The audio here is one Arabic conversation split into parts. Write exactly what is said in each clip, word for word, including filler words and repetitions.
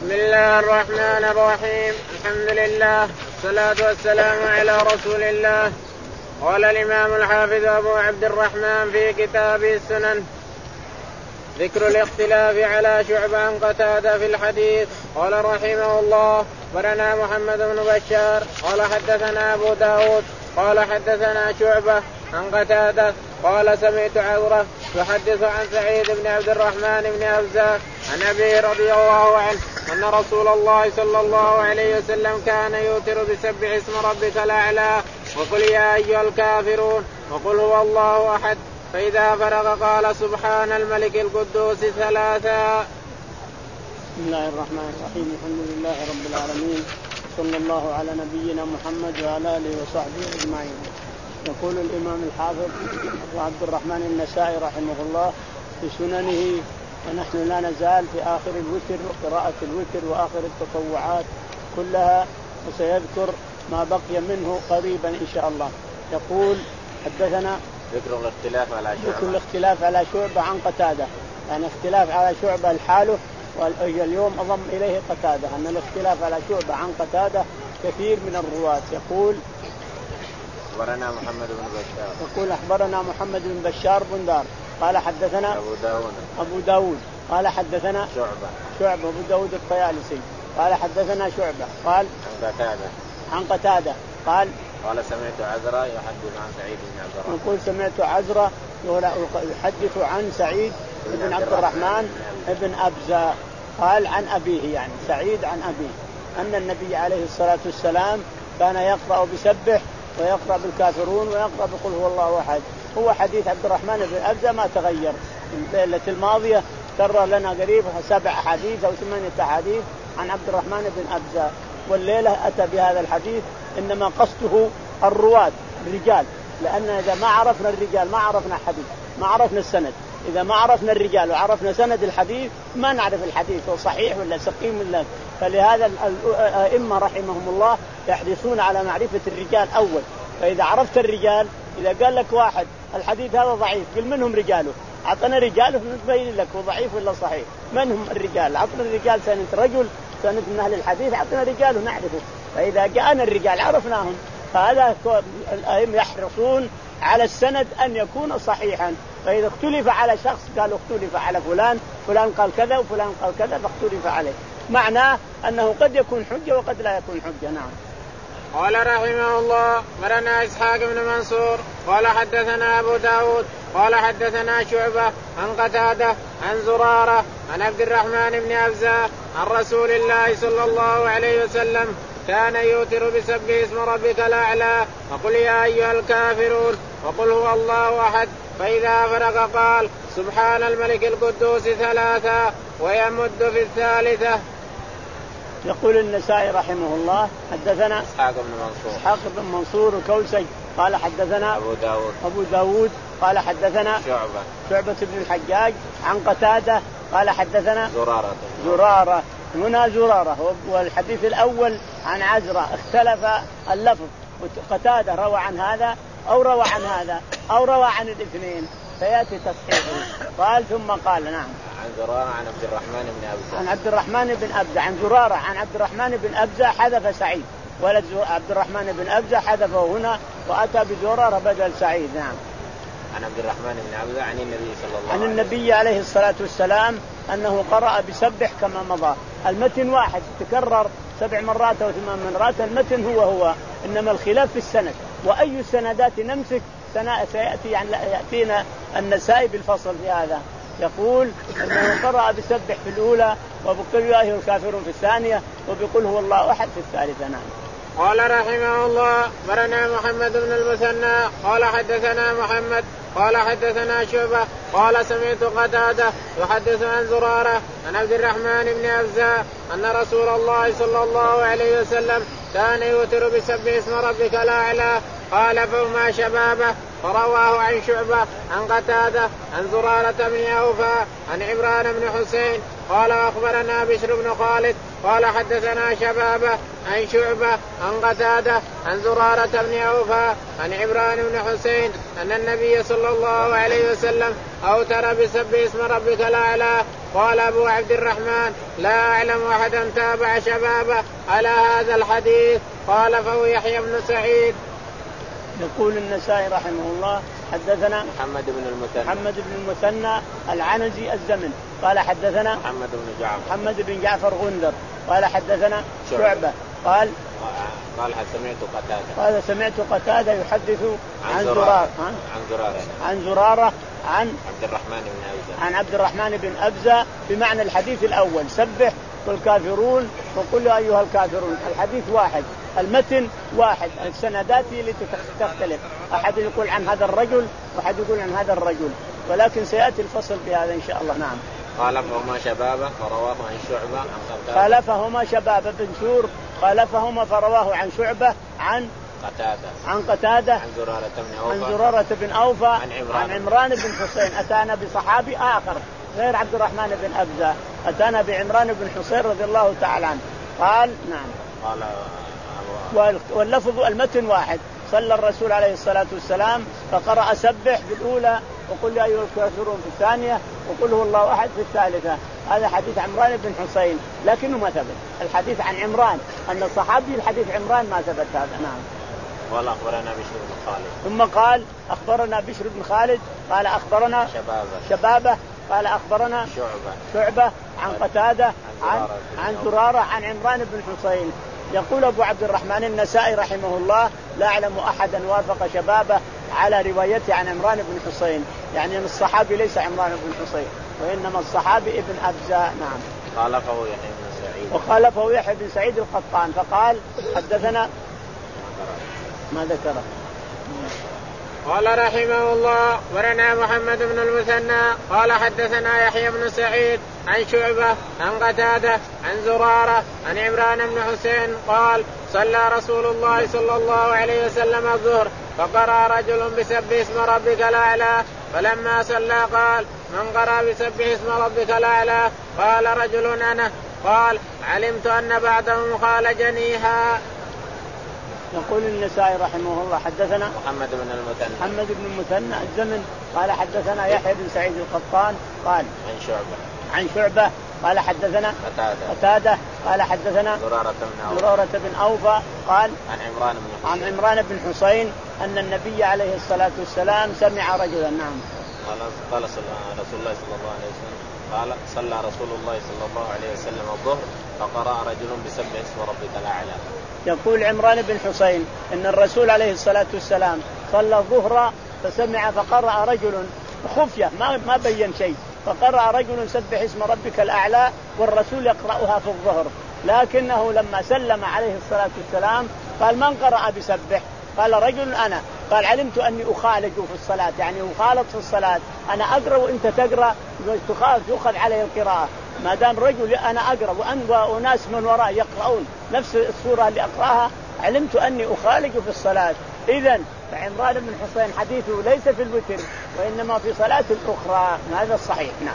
بسم الله الرحمن الرحيم. الحمد لله والصلاة والسلام على رسول الله. قال الإمام الحافظ أبو عبد الرحمن في كتابه السنن ذكر الاختلاف على شعبة عن قتادة في الحديث. قال رحمه الله أخبرنا محمد بن بشار قال حدثنا أبو داود قال حدثنا شعبة عن قتادة قال سمعت عذرة يحدث عن سعيد بن عبد الرحمن بن أبزة عن أبي رضي الله عنه أن رسول الله صلى الله عليه وسلم كان يوتر بسبح اسم ربك الأعلى وقل يا أيها الكافرون وقل هو الله أحد، فإذا فرغ قال سبحان الملك القدوس ثلاثا. بسم الله الرحمن الرحيم. الحمد لله رب العالمين، صلى الله على نبينا محمد وعلى آله وصحبه أجمعين. يقول الإمام الحافظ أبو عبد الرحمن النسائي رحمه الله في سننه، ونحن لا نزال في آخر الوتر وقراءة الوتر وآخر التطوعات كلها، وسيذكر ما بقي منه قريبا إن شاء الله. يقول حدثنا ذكر الاختلاف على شعبة ذكر الاختلاف على شعبة عن قتادة، يعني اختلاف على شعبة الحاله، واليوم أضم إليه قتادة أن الاختلاف على شعبة عن قتادة كثير من الرواة. يقول أخبرنا محمد بن بشار يقول أخبرنا محمد بن بشار بن دار قال حدثنا أبو داود أبو داود قال حدثنا شعبة شعبة أبو داود الطيالسي قال حدثنا شعبة قال عن قتادة عن قتادة قال قال سمعت عذرة يحدث عن سعيد بن عبد الرحمن يقول سمعت عذرة يحدث عن سعيد بن عبد الرحمن بن أبزة قال عن أبيه، يعني سعيد عن أبيه، أن النبي عليه الصلاة والسلام كان يقرأ بسبح ويقرأ بالكافرون ويقرأ بقول هو الله أحد. هو حديث عبد الرحمن بن أبزة ما تغير، الليلة الماضية كرر لنا قريب سبع حديث أو ثمانية حديث عن عبد الرحمن بن أبزة، والليلة أتى بهذا الحديث. إنما قصده الرواة الرجال، لأن إذا ما عرفنا الرجال ما عرفنا الحديث، ما عرفنا السند. إذا ما عرفنا الرجال وعرفنا سند الحديث ما نعرف الحديث هو صحيح ولا سقيم ولا. فلهذا الأئمة رحمهم الله يحرصون على معرفة الرجال أول. فإذا عرفت الرجال، إذا قال لك واحد الحديث هذا ضعيف قل منهم رجاله، أعطنا رجاله نبين لك هو ضعيف ولا صحيح. من هم الرجال؟ أعطنا الرجال سند رجل سند من أهل الحديث، أعطنا رجاله نعرفه. فإذا جاءنا الرجال عرفناهم. فهذا الأئمة يحرصون على السند أن يكون صحيحا. فإذا اختلف على شخص قالوا اختلف على فلان، فلان قال كذا وفلان قال كذا فاختلف عليه، معناه أنه قد يكون حجة وقد لا يكون حجة. نعم. قال رحمه الله مرنا إسحاق بن منصور قال حدثنا أبو داود قال حدثنا شعبة عن قتادة عن زرارة عن عبد الرحمن بن أبزة عن رسول الله صلى الله عليه وسلم كان يوتر بسبح اسم ربك الأعلى وقل يا أيها الكافرون وقل هو الله أحد، فإذا فرغ قال سبحان الملك القدوس ثلاثا ويمد في الثالثة. يقول النسائي رحمه الله حدثنا إسحاق بن منصور إسحاق بن منصور الكوسج قال حدثنا أبو داود أبو داود قال حدثنا شعبة شعبة بن الحجاج عن قتادة قال حدثنا زرارة زرارة هنا زرارة. والحديث الأول عن عزرة اختلف اللفظ، قتادة روى عن هذا أو روى عن هذا أو روى عن الاثنين، فيأتي تصحيحه. قال ثم قال نعم عن زرارة عن عبد الرحمن بن أبزة عن عبد الرحمن بن أبزة عن زرارة عن عبد الرحمن بن أبزة حذف سعيد، ولد عبد الرحمن بن أبزة حذفه هنا وأتى بزرارة بدل سعيد. نعم. عن عبد الرحمن بن أبزة عن النبي صلى الله عن عليه النبي عليه الصلاة والسلام أنه قرأ بسبح كما مضى. المتن واحد تكرر سبع مرات أو ثمان مرات، المتن هو هو، إنما الخلاف في السند. وأي السندات نمسك سيأتي يعني يأتينا النسائي بالفصل في هذا. يقول أنه قرأ بسبح في الأولى وبقل يا أيها الكافرون في الثانية وبقل هو الله أحد في الثالثة. نعم. قال رحمه الله برنا محمد بن المثنى قال حدثنا محمد قال حدثنا شعبة قال سمعت قتادة يحدث عن زرارة عن عبد الرحمن بن أبزة أن رسول الله صلى الله عليه وسلم كان يوتر بسبح اسم ربك الأعلى قال فهما شبابه. فرواه عن شعبة عن قتادة عن زرارة بن أوفى عن عمران بن حسين قال أخبرنا بشر بن خالد قال حدثنا شبابه عن شعبة عن قتادة عن زرارة بن أوفى عن عمران بن حسين أن النبي صلى الله عليه وسلم أوتر بسبح اسم ربك الأعلى قال أبو عبد الرحمن لا أعلم أحدا تابع شبابه على هذا الحديث. قال فهو يحيى بن سعيد. يقول النسائي رحمه الله حدثنا محمد بن المثنى محمد بن المثنى العنزي الزمن قال حدثنا محمد بن جعفر محمد بن جعفر غندر قال حدثنا شعبة قال قال سمعت قتادة قال سمعت قتادة يحدث عن, عن زرارة عن زرارة عن زرارة عن عبد الرحمن بن أبزة عن عبد الرحمن بن أبزة بمعنى الحديث الأول سبح والكافرون وقل أيها الكافرون. الحديث واحد المتن واحد السندات هي التي تختلف أحد يقول عن هذا الرجل وأحد يقول عن هذا الرجل ولكن سيأتي الفصل في هذا إن شاء الله. نعم. قال فهما شبابه فرواه عن شعبة عن قتادة. قال فهما شبابه بن سور قال فهما فرواه عن شعبة عن قتادة عن قتادة عن زرارة بن أوفى عن زرارة بن أوفى عن عمران, عن عمران بن حسين. أتانا بصحابي آخر غير عبد الرحمن بن أبزة أتانا بعمران بن حسين رضي الله تعالى عنه قال. نعم. قال واللفظ المتن واحد صلى الرسول عليه الصلاة والسلام فقرأ سبح في الأولى وقل يا أيها الكافرون في الثانية وقل هو الله أحد في الثالثة. هذا حديث عمران بن حسين لكنه ما ثبت. الحديث عن عمران أن الصحابي الحديث عمران ما ثبت هذا. نعم. قال أخبرنا بشر بن خالد ثم قال أخبرنا بشر بن خالد قال أخبرنا شبابه شبابه قال أخبرنا شعبة شعبة عن قتادة عن عن زرارة عن عمران بن حسين. يقول أبو عبد الرحمن النسائي رحمه الله لا أعلم أحدا وافق شبابه على روايته عن عمران بن حسين يعني أن الصحابي ليس عمران بن حسين وإنما الصحابي ابن أبزة. نعم. قال فهو يحيى بن سعيد وقال فهو يحيى بن سعيد القطان فقال حدثنا ما ذكره. قال رحمه الله ورنا محمد بن المثنى قال حدثنا يحيى بن سعيد عن شعبة عن قتادة عن زرارة عن عمران بن حسين قال صلى رسول الله صلى الله عليه وسلم الظهر فقرأ رجل بسبح اسم ربك الأعلى فلما صلى قال من قرأ بسبح اسم ربك الأعلى قال رجل أنا قال علمت أن بعضهم قال جنيها. يقول النسائي رحمه الله حدثنا محمد بن المثنى محمد بن المثنى الزمن قال حدثنا يحيى بن سعيد القطان قال عن شعبة عن شعبة قال حدثنا قتادة قتادة قال حدثنا زرارة بن زرارة بن أوفى قال عن عمران بن عن عمران بن حسين أن النبي عليه الصلاة والسلام سمع رجلا. نعم. قال قال رسول الله صلى الله عليه وسلم قال صلى رسول الله صلى الله عليه وسلم الظهر فقرأ رجل بسبح اسم ربك الأعلى. يقول عمران بن حسين إن الرسول عليه الصلاة والسلام صلى الظهر فسمع فقرأ رجل خفية ما ما بين شيء فقرأ رجل سبح اسم ربك الأعلى والرسول يقرأها في الظهر لكنه لما سلم عليه الصلاة والسلام قال من قرأ بسبح قال رجل أنا قال علمت أني أخالج في الصلاة يعني أخالط في الصلاة أنا أقرأ وأنت تقرأ تأخذ عليه القراءة ما دام رجل أنا أقرأ وناس من وراء يقرؤون نفس السورة اللي أقرأها علمت أني أخالج في الصلاة. إذن فعمران بن حسين حديثه ليس في الوتر وإنما في صلاة أخرى. هذا الصحيح. نعم.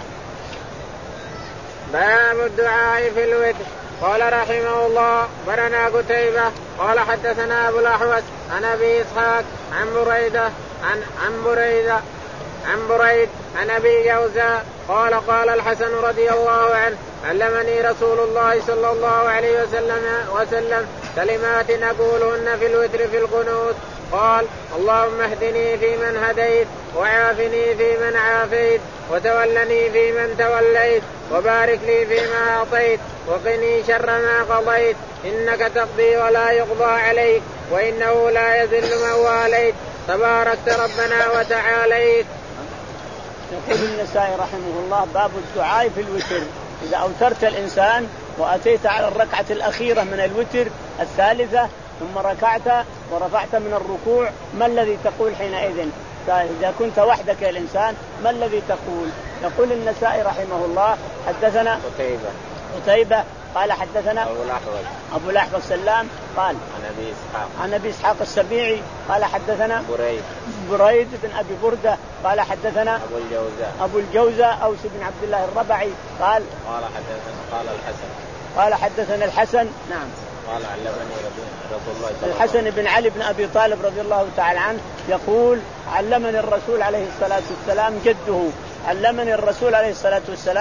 باب الدعاء في الوتر. قال رحمه الله برنا قتيبة قال حدثنا أبو الأحوص عن أبي إسحاق عن بريدة عن عن بريدة عن بريد عن أبي جوزاء قال قال الحسن رضي الله عنه علمني رسول الله صلى الله عليه وسلم وسلم كلمات أقولهن في الوتر في القنوت قال اللهم اهدني فيمن هديت وعافني فيمن عافيت وتولني فيمن توليت وبارك لي فيما أعطيت وقني شر ما قضيت إنك تقضي ولا يقضى عليك وإنه لا يذل من واليت تباركت ربنا وتعاليت. يقول النسائي رحمه الله باب الدعاء في الوتر. إذا أوترت الإنسان وأتيت على الركعة الأخيرة من الوتر الثالثة ثم ركعت ورفعت من الركوع ما الذي تقول حينئذ؟ إذا كنت وحدك يا الإنسان ما الذي تقول؟ يقول النسائي رحمه الله حدثنا قتيبة قتيبة قال حدثنا أبو الأحوص أبو الأحوص السلام قال عن أبي إسحاق عن أبي إسحاق السبيعي قال حدثنا بريد بريد بن أبي بردة قال حدثنا أبو الجوزاء أبو الجوزاء أوس بن عبد الله الربعي قال قال حدثنا قال الحسن قال حدثنا الحسن. نعم. قال علمني رسول الله صلى الله عليه وسلم الحسن بن علي بن أبي طالب رضي الله تعالى عنه يقول علمني الرسول عليه الصلاة والسلام جده علمني الرسول عليه الصلاة والسلام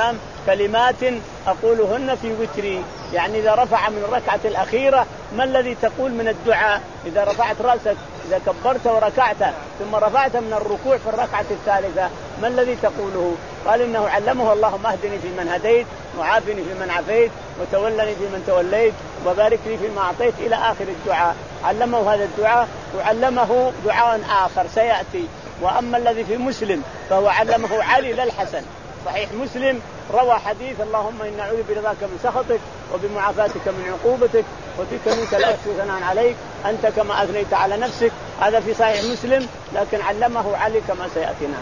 كلمات أقولهن في وتري، يعني إذا رفع من الركعة الأخيرة ما الذي تقول من الدعاء؟ إذا رفعت رأسك، إذا كبرت وركعت ثم رفعت من الركوع في الركعة الثالثة ما الذي تقوله؟ قال إنه علمه اللهم اهدني فيمن هديت وعافني فيمن عافيت وتولني فيمن توليت وبارك لي فيما أعطيت إلى آخر الدعاء. علمه هذا الدعاء وعلمه دعاء آخر سيأتي. وأما الذي في مسلم فهو علمه علي لا الحسن. صحيح مسلم روى حديث اللهم إنا نعوذ برضاك من سخطك وبمعافاتك من عقوبتك وبك منك لا أحصي ثناء عليك أنت كما أثنيت على نفسك. هذا في صحيح مسلم لكن علمه علي كما سيأتينا.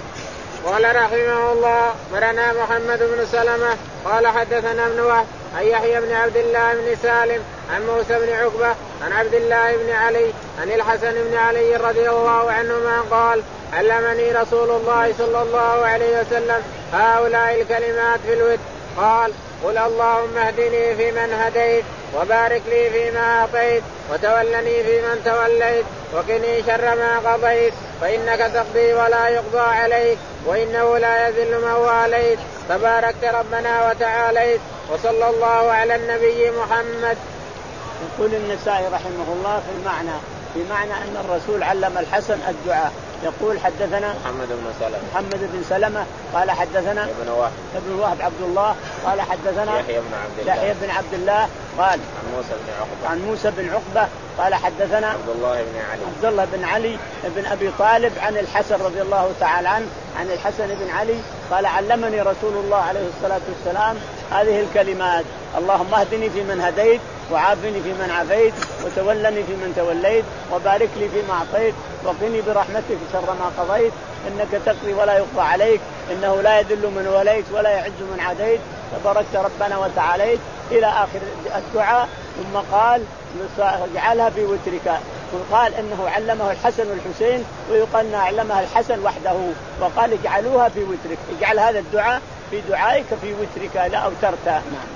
قال رحمه الله برنا محمد بن سلمة قال حدثنا ابن وهب عن يحيى بن عبد الله بن سالم عن موسى بن عقبة عن عبد الله بن علي عن الحسن بن علي رضي الله عنهما قال علمني رسول الله صلى الله عليه وسلم هؤلاء الكلمات في الوتر. قال قل اللهم اهدني فيمن هديت وبارك لي فيما أعطيت وتولني فيمن توليت وقني شر ما قضيت فإنك تقضي ولا يقضى عليك وإنه لا يذل من واليت تباركت ربنا وتعاليت وصلى الله على النبي محمد. يقول النسائي رحمه الله في المعنى في معنى أن الرسول علم الحسن الدعاء. يقول حدثنا محمد بن سلمة محمد بن سلمة قال حدثنا ابن وهب ابن وهب عبد الله قال حدثنا يحيى بن عبد الله يحيى بن عبد الله قال عن موسى بن عقبة عن موسى بن عقبة قال حدثنا عبد الله بن علي عبد الله بن علي بن أبي طالب عن الحسن رضي الله تعالى عنه عن الحسن بن علي قال علمني رسول الله عليه الصلاة والسلام هذه الكلمات اللهم اهدني فيمن هديت وعافني فيمن عافيت وتولني فيمن توليت وبارك لي فيما أعطيت وقني برحمتك شر ما قضيت إنك تقضي ولا يقضى عليك إنه لا يذل من وليت ولا يعز من عاديت تباركت ربنا وتعاليت إلى آخر الدعاء. ثم قال اجعلها في وترك. وقال إنه علمه الحسن والحسين ويقال علمها الحسن وحده وقال اجعلوها في وترك. اجعل هذا الدعاء في دعائك في وترك لا أوترت. نعم.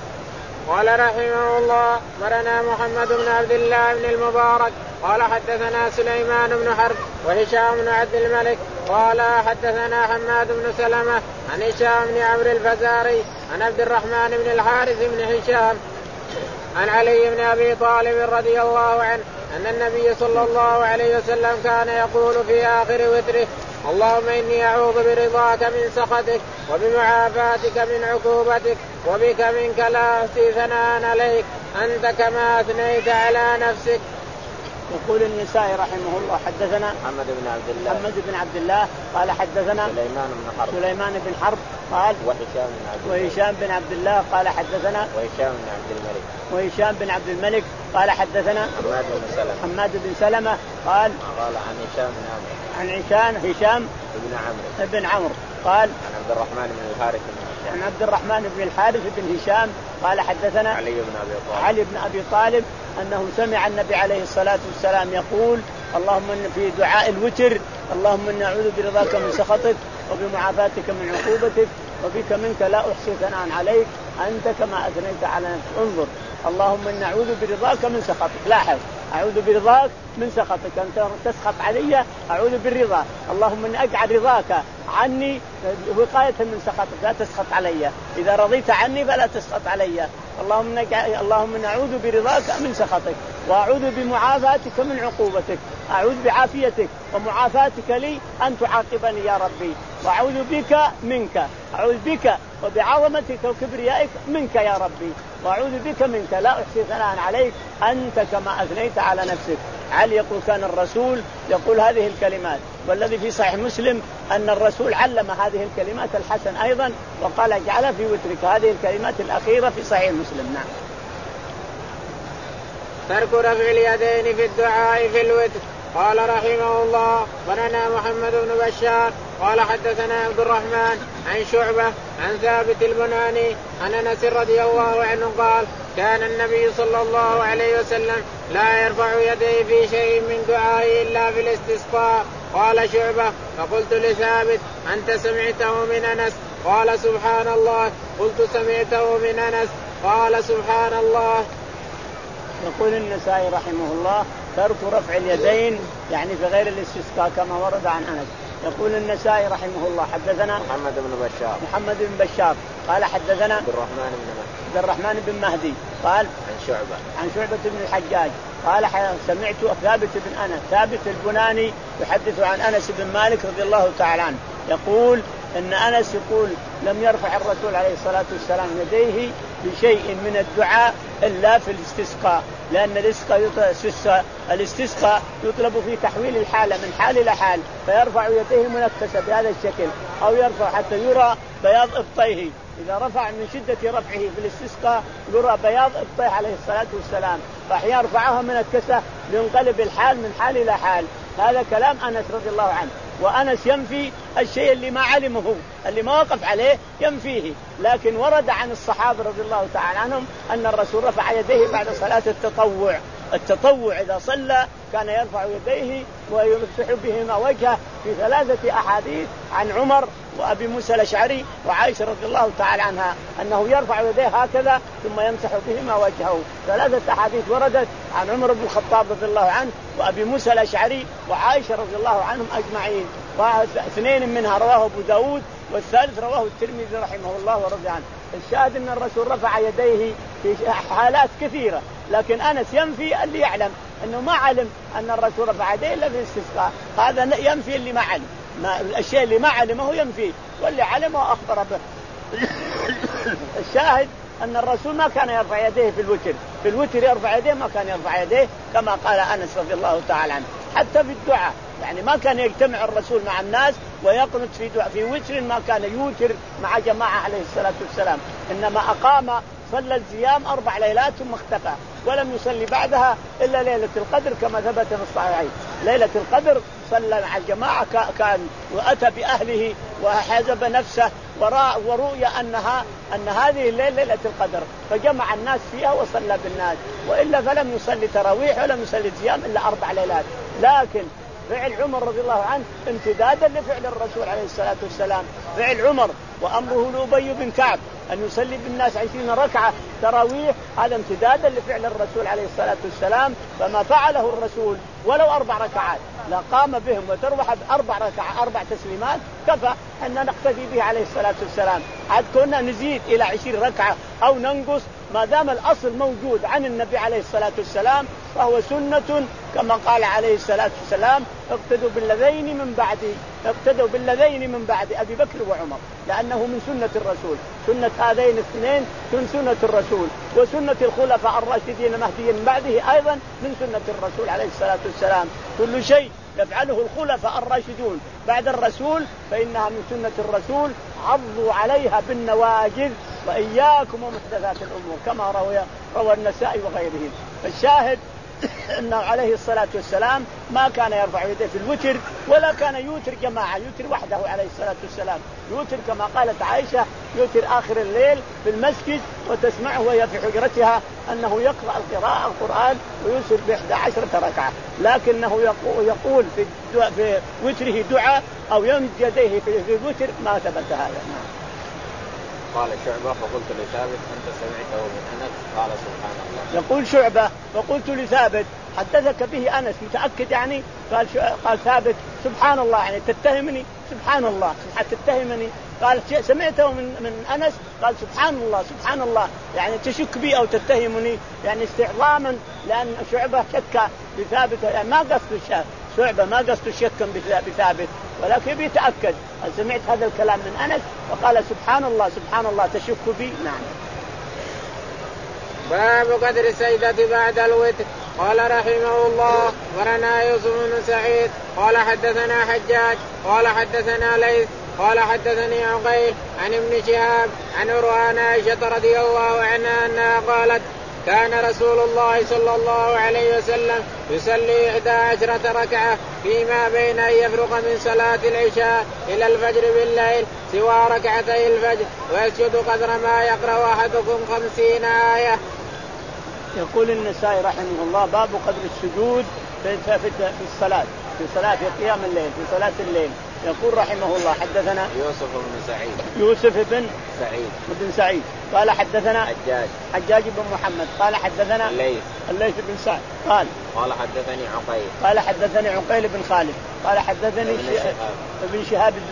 قال رحمه الله برنا محمد بن عبد الله بن المبارك قال حدثنا سليمان بن حرب وهشام بن عبد الملك قال حدثنا حماد بن سلمة عن هشام بن عمرو الفزاري عن عبد الرحمن بن الحارث بن هشام عن علي بن أبي طالب رضي الله عنه أن النبي صلى الله عليه وسلم كان يقول في آخر وتره اللهم إني أعوذ برضاك من سخطك وبمعافاتك من عقوبتك وبك منك لا أحصي ثناء عليك أنت كما أثنيت على نفسك. يقول النسائي رحمه الله حدثنا محمد بن عبد الله محمد بن عبد الله قال حدثنا سليمان بن حرب سليمان بن حرب قال وهشام بن عبد وهشام بن عبد الله قال حدثنا وهشام بن عبد الملك وهشام بن عبد الملك قال حدثنا حماد بن سلمة حماد بن سلمة قال قال عن هشام بن عمرو عن عشان هشام بن عمرو بن عمرو قال عن عبد الرحمن بن الحارث بن هشام عن عبد الرحمن بن الحارث بن هشام قال حدثنا علي بن أبي طالب علي بن أبي طالب أنه سمع النبي عليه الصلاة والسلام يقول اللهم إن في دعاء الوتر اللهم إني أعوذ برضاك من سخطك وبمعافاتك من عقوبتك وبك منك لا أحصي ثناء عليك أنت كما أثنيت على نفسك. انظر اللهم إني أعوذ برضاك من سخطك. لاحظ أعوذ برضاك من سخطك أنت تسخط علي أعوذ بالرضا اللهم إني أجعل رضاك عني وقاية من سخطك لا تسخط علي إذا رضيت عني فلا تسخط علي. اللهم نجعل اللهم نعوذ برضاك من سخطك وأعوذ بمعافاتك من عقوبتك أعوذ بعافيتك ومعافاتك لي أن تعاقبني يا ربي وأعوذ بك منك أعوذ بك وبعظمتك وكبريائك منك يا ربي وأعوذ بك منك لا أحصي ثناء عليك أنت كما أثنيت على نفسك. علي يقول كان الرسول يقول هذه الكلمات والذي في صحيح مسلم أن الرسول علم هذه الكلمات الحسن أيضا وقال اجعلها في وترك. هذه الكلمات الأخيرة في صحيح مسلم. نعم. ترك رفع اليدين في الدعاء في الوتر. قال رحمه الله بننا محمد بن بشار قال حدثنا عبد الرحمن عن شعبة عن ثابت البناني عن أنس رضي الله عنه قال كان النبي صلى الله عليه وسلم لا يرفع يديه في شيء من دعائه إلا في الاستسقاء. قال شعبة فقلت لثابت أنت سمعته من أنس؟ قال سبحان الله. قلت سمعته من أنس؟ قال سبحان الله. يقول النسائي رحمه الله ترك رفع اليدين يعني في غير الاستسقاء كما ورد عن أنس. يقول النسائي رحمه الله حدثنا محمد بن بشار محمد بن بشار قال حدثنا عبد الرحمن بن مهدي عبد الرحمن بن مهدي قال عن شعبة عن شعبة بن الحجاج قال سمعت ثابت بن أنس ثابت البناني يحدث عن أنس بن مالك رضي الله تعالى عنه يقول إن أنس يقول لم يرفع الرسول عليه الصلاة والسلام يديه بشيء من الدعاء إلا في الاستسقاء، لأن الاستسقاء الاستسقاء يطلب في تحويل الحالة من حال إلى حال، فيرفع يديه منكسة بهذا الشكل أو يرفع حتى يرى بياض إبطيه. إذا رفع من شدة رفعه في الاستسقاء يرى بياض إبطيه عليه الصلاة والسلام، فأحيانا يرفعها منكسة لينقلب الحال من حال إلى حال. هذا كلام أنس رضي الله عنه، وأنس ينفي الشيء اللي ما علمه اللي ما وقف عليه ينفيه، لكن ورد عن الصحابة رضي الله تعالى عنهم أن الرسول رفع يديه بعد صلاة التطوع. التطوع إذا صلى كان يرفع يديه ويمسح بهما وجهه في ثلاثة أحاديث عن عمر وأبي موسى الأشعري وعائشة رضي الله تعالى عنها أنه يرفع يديه هكذا ثم يمسح بهما وجهه. ثلاثة أحاديث وردت عن عمر بن الخطاب رضي الله عنه وأبي موسى الأشعري وعائشة رضي الله عنهم أجمعين، واثنين منها رواه أبو داود والثالث رواه الترمذي رحمه الله ورضي عنه. الشاهد أن الرسول رفع يديه في حالات كثيرة، لكن أنس ينفي اللي يعلم أنه ما علم أن الرسول رفع يديه إلا في الاستسقاء. هذا ينفي اللي ما علم، ما الشيء اللي ما علمه ينفي، واللي علمه أخبر به. الشاهد أن الرسول ما كان يرفع يديه في الوتر، في الوتر يرفع يديه ما كان يرفع يديه كما قال أنس رضي الله تعالى عنه. حتى في الدعاء يعني ما كان يجتمع الرسول مع الناس ويقنط في دعاء في وتر، ما كان يوتر مع جماعة عليه الصلاة والسلام، إنما أقام صلى الزيام أربع ليلات ثم اختفى ولم يصلي بعدها إلا ليلة القدر كما ثبت في الصحيحين. ليلة القدر صلى مع الجماعة كان وأتى بأهله وحجب نفسه ورؤي أنها أن هذه الليلة ليلة القدر، فجمع الناس فيها وصلى بالناس، وإلا فلم يصلي تراويح ولم يصلي الزيام إلا أربع ليلات. لكن فعل عمر رضي الله عنه امتدادا لفعل الرسول عليه الصلاة والسلام، فعل عمر وأمره لأبي بن كعب أن يصلي بالناس عشرين ركعة تراويح، هذا امتدادا لفعل الرسول عليه الصلاة والسلام. فما فعله الرسول ولو أربع ركعات لا قام بهم وتروح بأربع ركعات أربع تسليمات كفى أن نقتدي به عليه الصلاة والسلام. عاد كنا نزيد إلى عشرين ركعة أو ننقص، ما دام الأصل موجود عن النبي عليه الصلاة والسلام فهو سنة كما قال عليه الصلاة والسلام اقتدوا بالذين من بعدي، اقتدوا بالذين من بعد أبي بكر وعمر، لأنه من سنة الرسول. سنة هذين الاثنين من سنة الرسول، وسنة الخلفاء الراشدين المهديين من بعده أيضا من سنة الرسول عليه الصلاة والسلام. كل شيء يفعله الخلفاء الراشدون بعد الرسول فإنها من سنة الرسول، عضوا عليها بالنواجذ وإياكم ومحدثات الأمور كما روى روى النسائي وغيرهم. فالشاهد أنه عليه الصلاة والسلام ما كان يرفع يديه في الوتر ولا كان يوتر جماعة، يوتر وحده عليه الصلاة والسلام، يوتر كما قالت عائشة يوتر آخر الليل في المسجد وتسمعه وهي في حجرتها أنه يقرأ القراءة القرآن ويوتر بإحدى عشرة ركعة، لكنه يقول في, في وتره دعاء أو يمد يديه في الوتر ما ثبت هذا. قال شعبة فقلت لثابت أنت سمعته من أنس قال سبحان الله. يقول شعبة فقلت لثابت حدثك به أنس متأكد يعني؟ قال قال ثابت سبحان الله يعني تتهمني؟ سبحان الله تتهمني؟ قال سمعته من من أنس قال سبحان الله سبحان الله يعني تشك بي أو تتهمني يعني استعظاما، لأن شعبة شك بثابت يعني ما قصد الشك، شعبة ما قصد شكا بثابت ولكن بيتأكد هل سمعت هذا الكلام من أنس فقال سبحان الله سبحان الله تشك بي. نعم. باب قدر السجدة بعد الوتر. قال رحمه الله ورنا يوسف بن سعيد قال حدثنا حجاج قال حدثنا ليث قال حدثني عقيل عن ابن شهاب عن عروة عائشة رضي الله عنها أنها قالت كان رسول الله صلى الله عليه وسلم يصلي إحدى عشرة ركعة فيما بين أن يفرغ من صلاة العشاء إلى الفجر بالليل سوى ركعتي الفجر ويسجد قدر ما يقرأ أحدكم خمسين آية. يقول النسائي رحمه الله باب قدر السجود في في الصلاة في صلاة في قيام الليل في صلاة الليل. يقول رحمه الله حدثنا يوسف بن سعيد يوسف بن سعيد بن سعيد قال حدثنا حجاج حجاج بن محمد قال حدثنا الليث الليث بن سعد قال قال حدثني عقيل قال حدثني عقيل بن خالد قال حدثني ابن شهاب ابن شهاب الزهري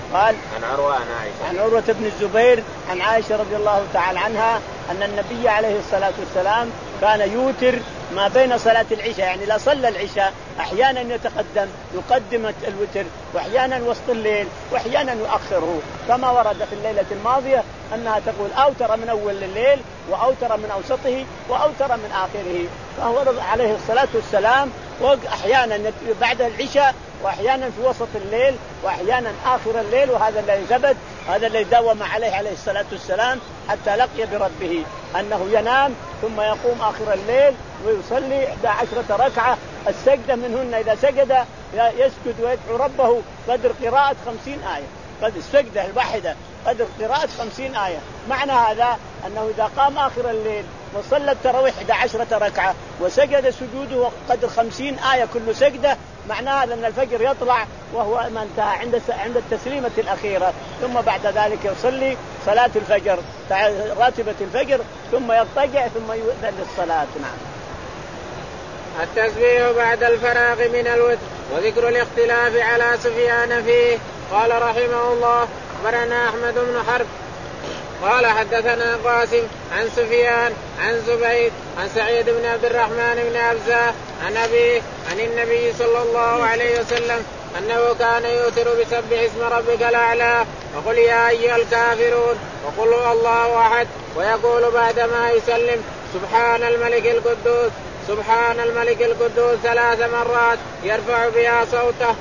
قال عن عروة عن عائشة عن عروة بن الزبير عن عائشة رضي الله تعالى عنها أن النبي عليه الصلاة والسلام كان يوتر ما بين صلاة العشاء، يعني لا صلى العشاء أحيانا يتقدم يقدم الوتر، وأحيانا وسط الليل، وأحيانا يؤخره، كما ورد في الليلة الماضية أنها تقول أوتر من أول الليل وأوتر من أوسطه وأوتر من آخره. فهو عليه الصلاة والسلام وأحيانا بعد العشاء وأحيانا في وسط الليل وأحيانا آخر الليل، وهذا الذي ثبت، هذا الذي داوم عليه عليه الصلاة والسلام حتى لقي بربه، أنه ينام ثم يقوم آخر الليل ويصلي إحدى عشرة ركعة، السجدة منهن إذا سجد يسجد ويدعو ربه قدر قراءة خمسين آية، قد السجدة الواحدة قدر قراءة خمسين آية. معنى هذا أنه إذا قام آخر الليل وصلى التراويح إحدى عشرة ركعة وسجد سجوده قدر خمسين آية كل سجدة، معنى هذا أن الفجر يطلع وهو ما انتهى عند عند التسليمة الأخيرة، ثم بعد ذلك يصلي صلاة الفجر راتبة الفجر ثم يضطجع ثم يؤذن للصلاة. نعم. التسبيح بعد الفراغ من الوتر وذكر الاختلاف على سفيان فيه. قال رحمه الله أخبرنا أحمد بن حرب قال حدثنا قاسم عن سفيان عن زبيد عن سعيد بن عبد الرحمن بن أبزة عن أبيه عن النبي صلى الله عليه وسلم أنه كان يوتر بسبح اسم ربك الأعلى وقل يا أيها الكافرون وقل هو الله أحد، ويقول بعدما يسلم سبحان الملك القدوس سبحان الملك القدوس ثلاث مرات يرفع بها صوته.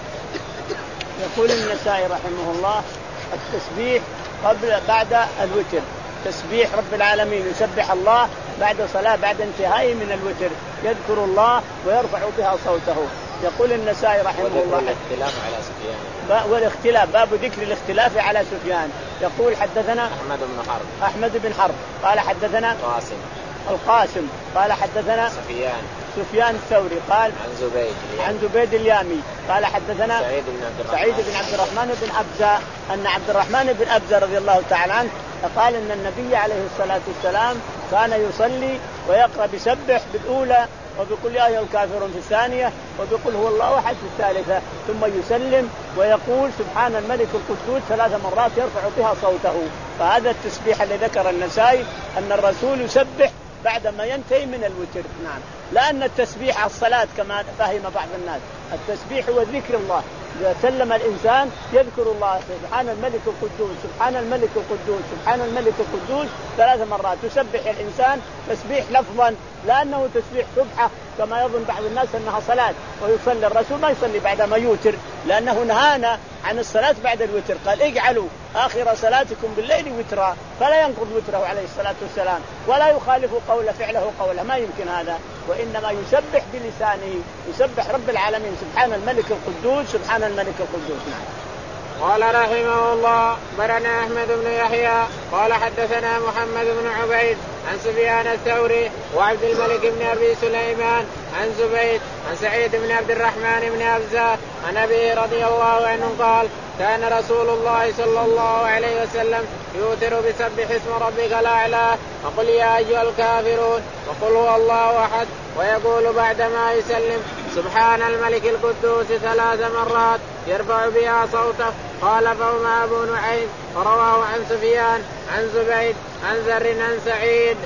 يقول النسائي رحمه الله التسبيح قبل بعد الوتر، تسبيح رب العالمين يسبح الله بعد صلاة بعد انتهائه من الوتر، يذكر الله ويرفع بها صوته. يقول النسائي رحمه الله الاختلاف على سفيان والاختلاف باب ذكر الاختلاف على سفيان. يقول حدثنا أحمد بن حرب أحمد بن حرب قال حدثنا قاسم القاسم قال حدثنا سفيان سفيان الثوري قال عن زبيد عن زبيد اليامي قال حدثنا سعيد بن عبد الرحمن سعيد بن عبد الرحمن بن أبزة أن عبد الرحمن بن أبزة رضي الله تعالى عنه قال أن النبي عليه الصلاة والسلام كان يصلي ويقرأ بسبح بالأولى وبقول يا أيها الكافرون في الثانية وبقول هو الله أحد في الثالثة، ثم يسلم ويقول سبحان الملك القدوس ثلاث مرات يرفع بها صوته. فهذا التسبيح الذي ذكر النسائي أن الرسول يسبح بعدما ينتهي من الوتر. نعم. لأن التسبيح الصلاة كما فهم بعض الناس، التسبيح هو ذكر الله، إذا سلم الإنسان يذكر الله سبحان الملك القدوس سبحان الملك القدوس سبحان الملك القدوس ثلاث مرات، يسبح الإنسان تسبيح لفظا لأنه تسبيح سبحة كما يظن بعض الناس أنها صلاة، ويصلي الرسول ما يصلي بعد ما يوتر لأنه نهانا عن الصلاة بعد الوتر، قال اجعلوا آخر صلاتكم بالليل وترا، فلا ينقض وتره عليه الصلاة والسلام ولا يخالف قول فعله قوله، ما يمكن هذا، وإنما يسبح بلسانه، يسبح رب العالمين سبحان الملك القدوس سبحان الملك القدوس. نعم. قال رحمه الله برنا أحمد بن يحيى قال حدثنا محمد بن عبيد عن سفيان الثوري وعبد الملك بن أبي سليمان عن زبيد عن سعيد بن عبد الرحمن بن أبزة عن أبيه رضي الله عنه قال كان رسول الله صلى الله عليه وسلم يوتر بسبح اسم ربك الأعلى وقل يا أيها الكافرون وقل هو الله أحد، ويقول بعدما يسلم سبحان الملك القدوس ثلاث مرات يرفع بها صوته. قال فهما أبو نعيم ورواه عن سفيان عن زبيد عن ذر عن سعيد.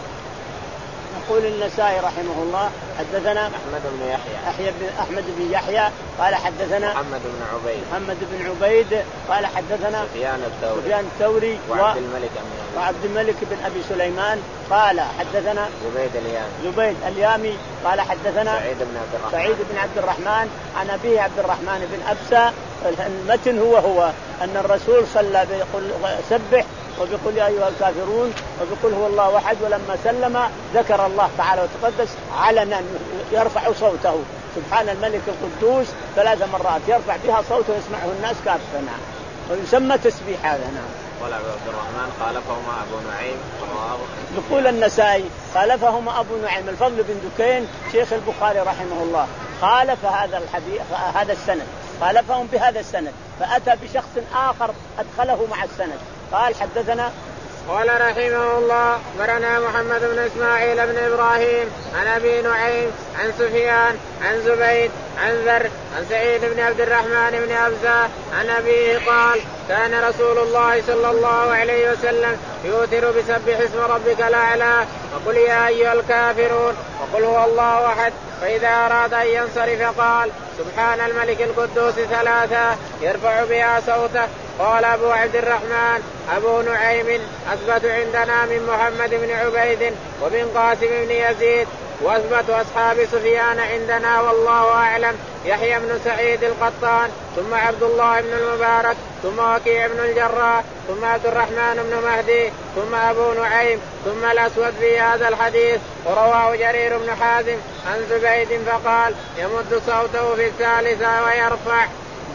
يقول النسائي رحمه الله حدثنا أحمد بن يحيى أحيى بن أحمد بن يحيى قال حدثنا محمد بن عبيد محمد بن عبيد قال حدثنا سفيان الثوري سفيان الثوري وعبد الملك وعبد الملك بن أبي سليمان قال حدثنا زبيد اليامي زبيد اليامي قال حدثنا سعيد بن عبد الرحمن سعيد بن عبد الرحمن عن أبيه عبد الرحمن بن أبسة. المتن هو هو أن الرسول صلى بيقول سبح وبيقول يا أيها الكافرون وبيقول هو الله أحد، ولما سلم ذكر الله تعالى وتقدس علنا يرفع صوته سبحان الملك القدوس ثلاث مرات يرفع بها صوته يسمعه الناس كافة. نعم. ويسمى تسبيح هذا. نعم. قال عبد الرحمن خالفهما أبو نعيم يقول النسائي خالفهما أبو نعيم الفضل بن دكين شيخ البخاري رحمه الله خالف هذا الحديث هذا السند، خالفهم بهذا السند فأتى بشخص آخر أدخله مع السند. قال حدثنا قال رحمه الله برنا محمد بن إسماعيل بن إبراهيم عن أبي نعيم عن سفيان عن زبيد عن ذر عن سعيد بن عبد الرحمن بن أبزة عن أبيه قال كان رسول الله صلى الله عليه وسلم يوتر بسبح اسم ربك الأعلى وقل يا أيها الكافرون وقل هو الله أحد، فإذا أراد أن ينصرف قال سبحان الملك القدوس ثلاثة يرفع بها صوته. قال أبو عبد الرحمن أبو نعيم أثبت عندنا من محمد بن عبيد وبن قاسم بن يزيد، وأثبت أصحاب سفيان عندنا والله أعلم يحيى بن سعيد القطان ثم عبد الله بن المبارك ثم وكيع بن الجراح ثم عبد الرحمن بن مهدي ثم أبو نعيم ثم الأسود في هذا الحديث. ورواه جرير بن حازم عن زبيد فقال يمد صوته في الثالثة ويرفع.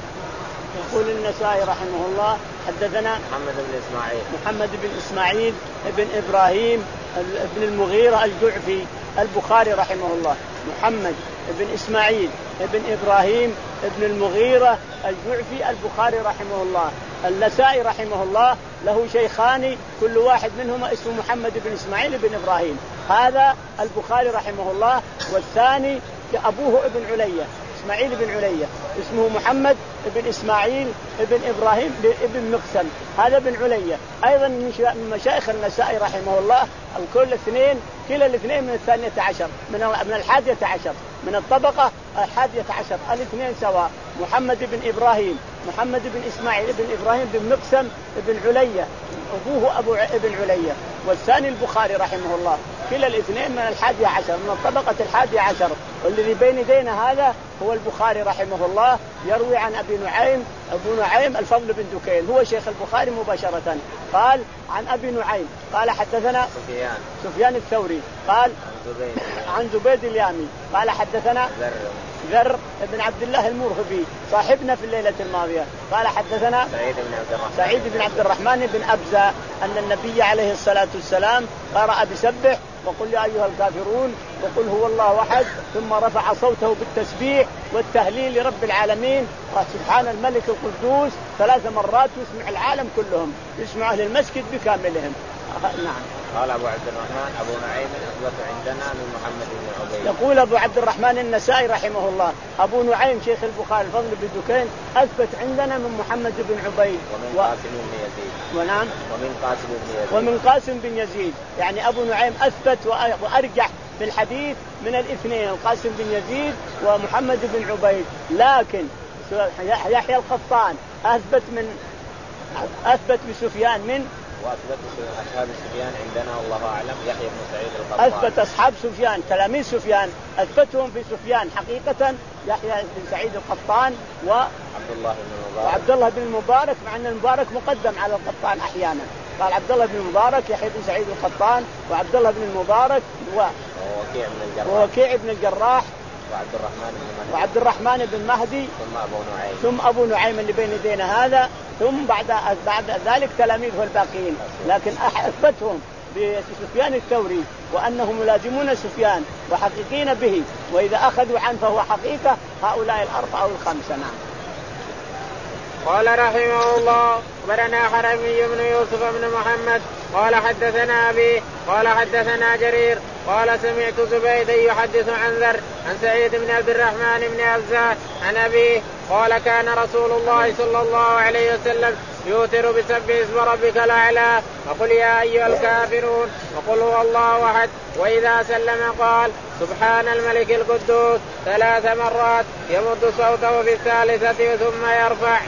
يقول النسائي رحمه الله حدثنا محمد بن إسماعيل محمد بن إسماعيل ابن إبراهيم ابن المغيرة الجعفي البخاري رحمه الله، محمد ابن إسماعيل ابن إبراهيم ابن المغيرة الجعفي البخاري رحمه الله. النسائي رحمه الله له شيخان كل واحد منهما اسمه محمد بن إسماعيل بن إبراهيم، هذا البخاري رحمه الله، والثاني أبوه ابن علية إسماعيل بن علية اسمه محمد بن إسماعيل بن إبراهيم بن مقسم، هذا بن علية أيضا من مشايخ النسائي رحمه الله. الكل اثنين كلا الاثنين من الثانية عشر من من الحادية عشر من الطبقة الحادية عشر، الاثنين سواء. محمد بن إبراهيم محمد بن إسماعيل بن إبراهيم بن مقسم بن علية أبوه أبو ابن علية، والثاني البخاري رحمه الله، كلا الاثنين من الحادية عشر من الطبقة الحادية عشر. والذي بين يدينا هذا هو البخاري رحمه الله، يروي عن أبي نعيم أبو نعيم الفضل بن دكين هو شيخ البخاري مباشرة. قال عن أبي نعيم قال حدثنا سفيان سفيان الثوري قال عن زبيد اليامي قال حدثنا ذر بن عبد الله المرهبي صاحبنا في الليلة الماضية قال حدثنا سعيد بن عبد الرحمن سعيد بن عبد الرحمن بن أبزة أن النبي عليه الصلاة والسلام قرأ بسبح وقل يا أيها الكافرون وقل هو الله أحد، ثم رفع صوته بالتسبيح والتهليل لرب العالمين سبحان الملك القدوس ثلاث مرات يسمع العالم كلهم، يسمع أهل المسجد بكاملهم. نعم. قال أبو عبد الرحمن أبو نعيم أثبت عندنا من محمد بن عبيد. يقول أبو عبد الرحمن النسائي رحمه الله أبو نعيم شيخ البخاري الفضل بن دكين أثبت عندنا من محمد بن عبيد ومن و... قاسم بن يزيد ونعم ومن قاسم بن يزيد ومن قاسم بن يزيد، يعني أبو نعيم أثبت وأرجح في الحديث من الاثنين القاسم بن يزيد ومحمد بن عبيد، لكن يحيى القطان أثبت من أثبت بسفيان من وأثبت أصحاب سفيان عندنا والله أعلم يحيى بن سعيد القطان. أثبت أصحاب سفيان تلاميذ سفيان أثبتهم في سفيان حقيقة يحيى بن سعيد القطان وعبد الله بن المبارك وعبد الله بن المبارك، مع أن المبارك مقدم على القطان أحيانا. قال عبد الله بن المبارك يحيى بن سعيد القطان وعبد الله بن المبارك و ووكيع بن الجراح ووكيع بن الجراح وعبد الرحمن بن مهدي وعبد الرحمن بن مهدي ثم أبو نعيم ثم أبو نعيم اللي بين يدينا هذا، ثم بعد بعد ذلك تلاميذه الباقيين، لكن أثبتهم بسفيان الثوري وأنهم ملازمون سفيان وحقيقين به، وإذا أخذوا عنه فهو حقيقة هؤلاء الأربعة أو الخمسة. نعم. قال رحمه الله أخبرنا حرمي بن يوسف بن محمد قال حدثنا أبي قال حدثنا جرير قال سمعت زبيد يحدث عن ذر عن سعيد بن عبد الرحمن بن أبزة عن أبيه قال كان رسول الله صلى الله عليه وسلم يوتر بسبح اسم ربك الأعلى وقل يا أيها الكافرون وقل هو الله أحد، وإذا سلم قال سبحان الملك القدوس ثلاث مرات يمد صوته في الثالثة ثم يرفع.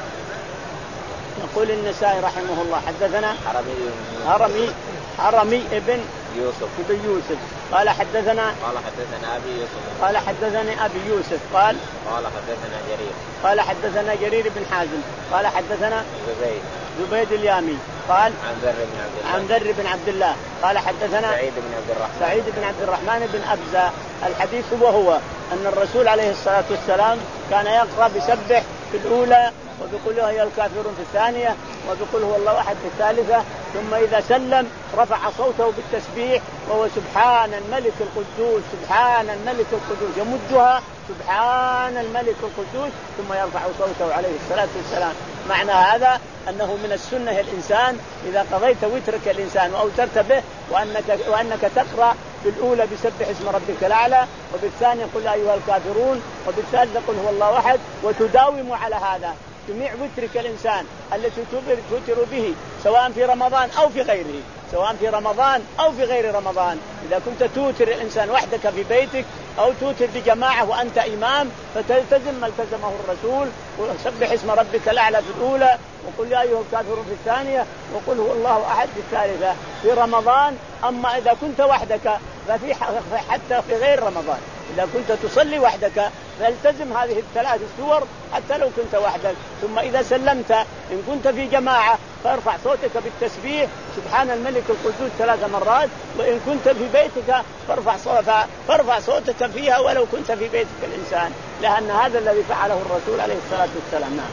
يقول النسائي رحمه الله حدثنا حرمي حرمي حرمي ابن يوسف ابن يوسف قال حدثنا قال حدثنا أبي يوسف قال حدثني أبي يوسف قال قال حدثنا جرير قال حدثنا جرير بن حازم قال حدثنا زبيد زبيد اليامي قال عن ذر بن عبد الله عن ذر بن عبد الله قال حدثنا سعيد بن عبد الرحمن سعيد بن عبد الرحمن بن أبزة. الحديث هو هو أن الرسول عليه الصلاة والسلام كان يقرأ بسبح في الأولى وبقول هو الكافرون في الثانية وبقول هو الله أحد في الثالثة، ثم إذا سلم رفع صوته بالتسبيح وهو سبحان الملك القدوس سبحان الملك القدوس يمدها سبحان الملك القدوس ثم يرفع صوته عليه الصلاة والسلام. معنى هذا أنه من السنة الإنسان إذا قضيت وترك الإنسان وأوترت به وأنك, وأنك تقرأ بالأولى بسبح اسم ربك الأعلى وبالثانية قل أيها الكافرون وبالثالثة قل هو الله أحد، وتداوم على هذا جميع وترك الإنسان التي توتر به سواء في رمضان أو في غيره، سواء في رمضان أو في غير رمضان. إذا كنت توتر الإنسان وحدك في بيتك أو توتر بجماعة وأنت إمام فتلتزم ما التزمه الرسول، وسبح اسم ربك الأعلى في الأولى، وقل يا أيها الكافرون في الثانية، وقل هو الله أحد في الثالثة في رمضان. أما إذا كنت وحدك ففي حتى في غير رمضان إذا كنت تصلي وحدك فالتزم هذه الثلاث السور حتى لو كنت وحدك. ثم إذا سلمت إن كنت في جماعة فارفع صوتك بالتسبيح سبحان الملك القدوس ثلاث مرات، وإن كنت في بيتك فارفع صوتك, فارفع صوتك فيها ولو كنت في بيتك الإنسان، لأن هذا الذي فعله الرسول عليه الصلاة والسلام. نعم.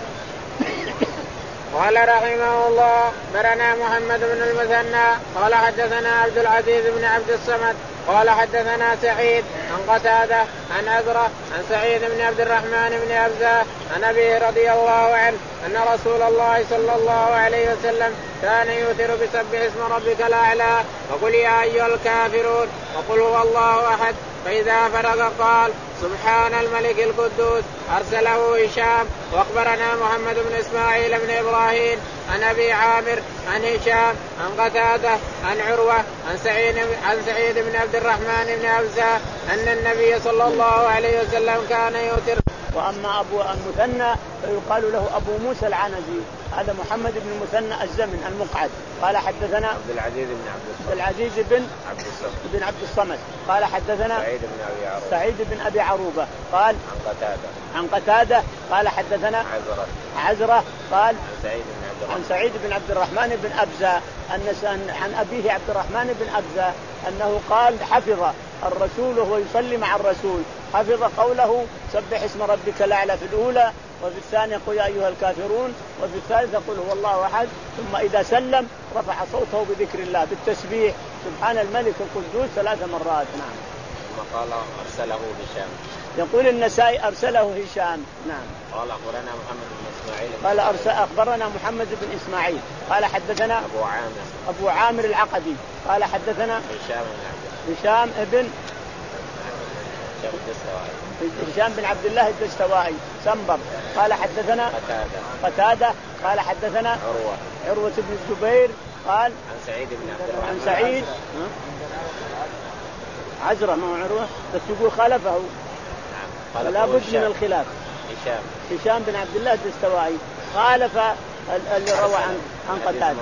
قال رحمه الله برنا محمد بن المثنى قال حدثنا عبد العزيز بن عبد الصمد قال حدثنا سعيد عن قتادة عن أزرة عن سعيد بن عبد الرحمن بن أبزة عن أبيه رضي الله عنه أن رسول الله صلى الله عليه وسلم كان يوتر بسبح اسم ربك الأعلى وقل يا أيها الكافرون وقل هو الله أحد، فإذا فرغ قال سبحان الملك القدوس. أرسله هشام وأخبرنا محمد بن إسماعيل بن إبراهيم عن أبي عامر عن هشام عن قتادة عن عروة عن سعيد, عن سعيد بن عبد الرحمن بن أبزة أن النبي صلى الله عليه وسلم كان يوتر. وأما أبو المثنى فيقال له أبو موسى العنزي، هذا محمد بن المثنى الزمن المقعد. قال حدثنا عبد العزيز بن عبد الصمد عبد العزيز بن عبد الصمد بن عبد الصمد قال حدثنا سعيد بن أبي عروبة سعيد بن أبي عروبة قال عن قتادة عن قتادة قال حدثنا عزرة عزرة قال عن سعيد بن عبد الرحمن عن سعيد بن عبد الرحمن بن أبزة أن عن أبيه عبد الرحمن بن أبزة أنه قال حفظ الرسول وهو يصلي مع الرسول، حفظ قوله سبح اسم ربك الأعلى في الأولى، وفي الثانية قل يا أيها الكافرون، وفي الثالثة قل هو الله أحد. ثم إذا سلم رفع صوته بذكر الله بالتسبيح سبحان الملك القدوس ثلاث مرات. نعم. ثم قال أرسله هشام. يقول النسائي أرسله هشام. نعم. قال أخبرنا محمد بن إسماعيل قال أرسل أخبرنا محمد بن إسماعيل قال حدثنا أبو عامر أبو عامر العقدي قال حدثنا هشام بن هشام ابن الدستوائي هشام بن عبد الله الدستوائي سنبر قال حدثنا قتادة قتادة قال حدثنا عروة عروة بن الزبير قال عن سعيد بن عبد الرحمن عن سعيد عزرة ما هو عروة بس يقول خالفه لا بد من الخلاف. هشام هشام بن عبد الله الدستوائي خالف اللي روى عن عن قتادة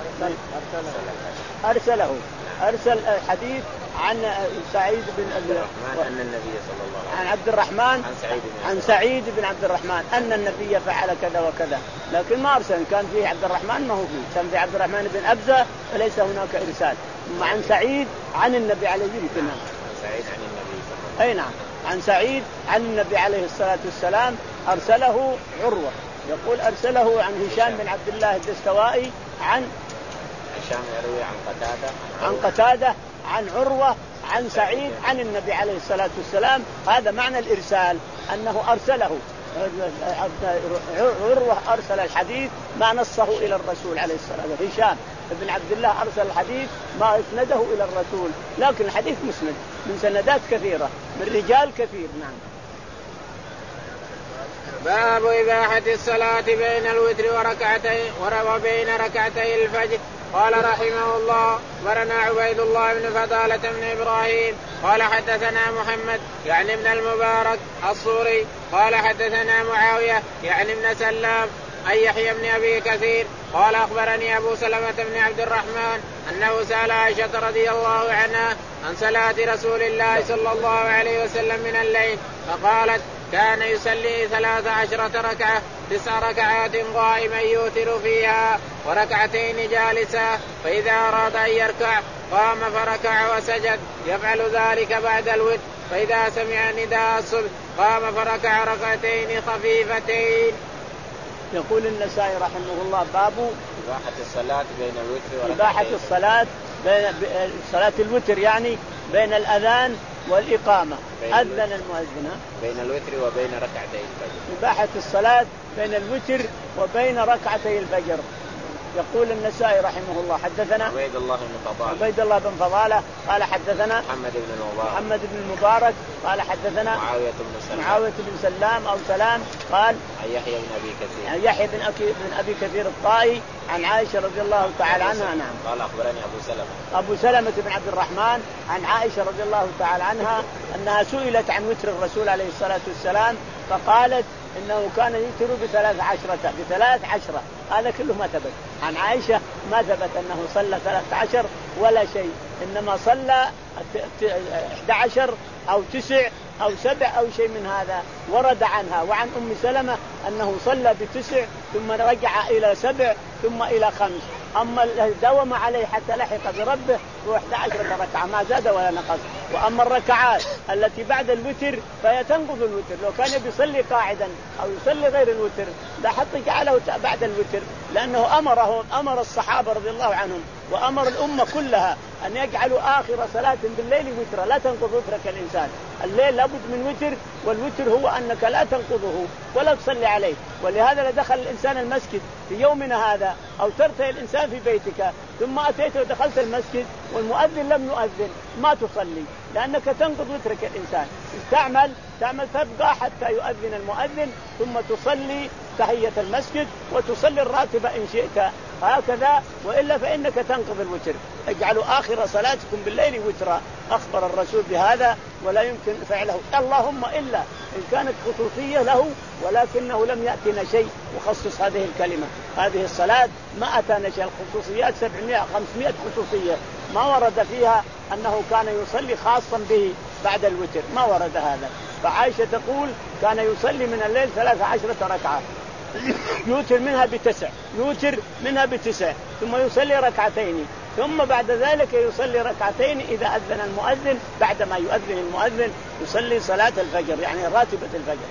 أرسله أرسل الحديث عن سعيد بن عبد الرحمن أن النبي صلى الله عليه وسلم عن عبد الرحمن عن سعيد بن عن سعيد بن عبد الرحمن أن النبي فعل كذا وكذا، لكن ما أرسل. كان فيه عبد الرحمن ما هو فيه، كان في عبد الرحمن بن أبزة فليس هناك إرسال. ثم عن سعيد عن النبي عليه الصلاة والسلام عن سعيد عن النبي صلى الله عليه وسلم أي نعم عن سعيد عن النبي عليه الصلاة والسلام أرسله عروة. يقول أرسله عن هشام بن عبد الله الدستوائي عن هشام يروي عن قتادة عن قتادة عن عروة عن سعيد عن النبي عليه الصلاة والسلام. هذا معنى الإرسال أنه أرسله. عروة أرسل الحديث ما نصه إلى الرسول عليه الصلاة والسلام. هشام بن عبد الله أرسل الحديث ما أسنده إلى الرسول، لكن الحديث مسند من سندات كثيرة من رجال كثير. نعم. باب إباحة الصلاة بين الوتر وركعتين وبين ركعتي الفجر. قال رحمه الله برنا عبيد الله بن فضالة بن إبراهيم قال حدثنا محمد يعني ابن المبارك الصوري قال حدثنا معاوية يعني ابن سلام عن يحيى بن أبي كثير قال أخبرني أبو سلمة بن عبد الرحمن أنه سأل عائشة رضي الله عنها عن صلاة رسول الله صلى الله عليه وسلم من الليل فقالت كان يصلي ثلاث عشرة ركعة تسع ركعات قائما يوتر فيها وركعتين جالسا، فإذا أراد أن يركع قام فركع وسجد يفعل ذلك بعد الوتر، فإذا سمع نداء الصبح قام فركع ركعتين خفيفتين. يقول النسائي رحمه الله باب إباحة الصلاة بين الوتر إباحة الصلاة بين صلاة الوتر يعني بين الأذان والإقامة. أذن المؤذن بين الوتر وبين ركعتي الفجر. إباحة الصلاة بين الوتر وبين ركعتي الفجر. يقول النسائي رحمه الله حدثنا عبيد الله بن فضالة عبيد الله بن فضالة قال حدثنا محمد بن المبارك محمد بن المبارك قال حدثنا معاوية بن سلام معاوية بن سلام أو سلام قال عن يحيى بن أبي كثير عن يحيى بن أبي بن أبي كثير الطائي عن عائشة رضي الله تعالى عنها. نعم. قال أخبرني أبو سلمة أبو سلمة بن عبد الرحمن عن عائشة رضي الله تعالى عنها أنها سئلت عن وتر الرسول عليه الصلاة والسلام فقالت إنه كان يوتر بثلاث عشرة بثلاث عشرة. هذا كله ما ثبت عن عائشة، ما ثبت أنه صلى ثلاث عشر ولا شيء، إنما صلى إحدى عشر أو تسع أو سبع أو شيء من هذا ورد عنها. وعن أم سلمة أنه صلى بتسع ثم رجع إلى سبع ثم إلى خمس. أما داوم عليه حتى لحق بربه هو إحدى عشرة ركعة ما زاد ولا نقص. وأما الركعات التي بعد الوتر فهي تنقض الوتر. لو كان بيصلي قاعدا أو يصلي غير الوتر لاحظ جعله بعد الوتر، لأنه أمره أمر الصحابة رضي الله عنهم وأمر الأمة كلها أن يجعلوا آخر صلاة بالليل وترا. لا تنقض وترك الإنسان، الليل لابد من وتر، والوتر هو أنك لا تنقضه ولا تصلي عليه. ولهذا لدخل الإنسان المسجد في يومنا هذا أو ترتهي الإنسان في بيتك ثم أتيت ودخلت المسجد والمؤذن لم يؤذن ما تصلي، لأنك تنقض وترك الإنسان. تعمل تعمل تبقى حتى يؤذن المؤذن ثم تصلي تحية المسجد وتصلي الراتبة إن شئت، هكذا، وإلا فإنك تنقض الوتر. اجعلوا آخر صلاتكم بالليل وترا. أخبر الرسول بهذا ولا يمكن فعله، اللهم إلا إن كانت خصوصية له، ولكنه لم يأتنا شيء وخصص هذه الكلمة. هذه الصلاة ما أتانا شيء، الخصوصيات سبعمائة خمسمائة خصوصية ما ورد فيها أنه كان يصلي خاصا به بعد الوتر، ما ورد هذا. فعائشة تقول كان يصلي من الليل ثلاث عشرة ركعة يوتر منها بتسع يوتر منها بتسع ثم يصلي ركعتين، ثم بعد ذلك يصلي ركعتين إذا أذن المؤذن. بعدما يؤذن المؤذن يصلي صلاة الفجر يعني راتبة الفجر.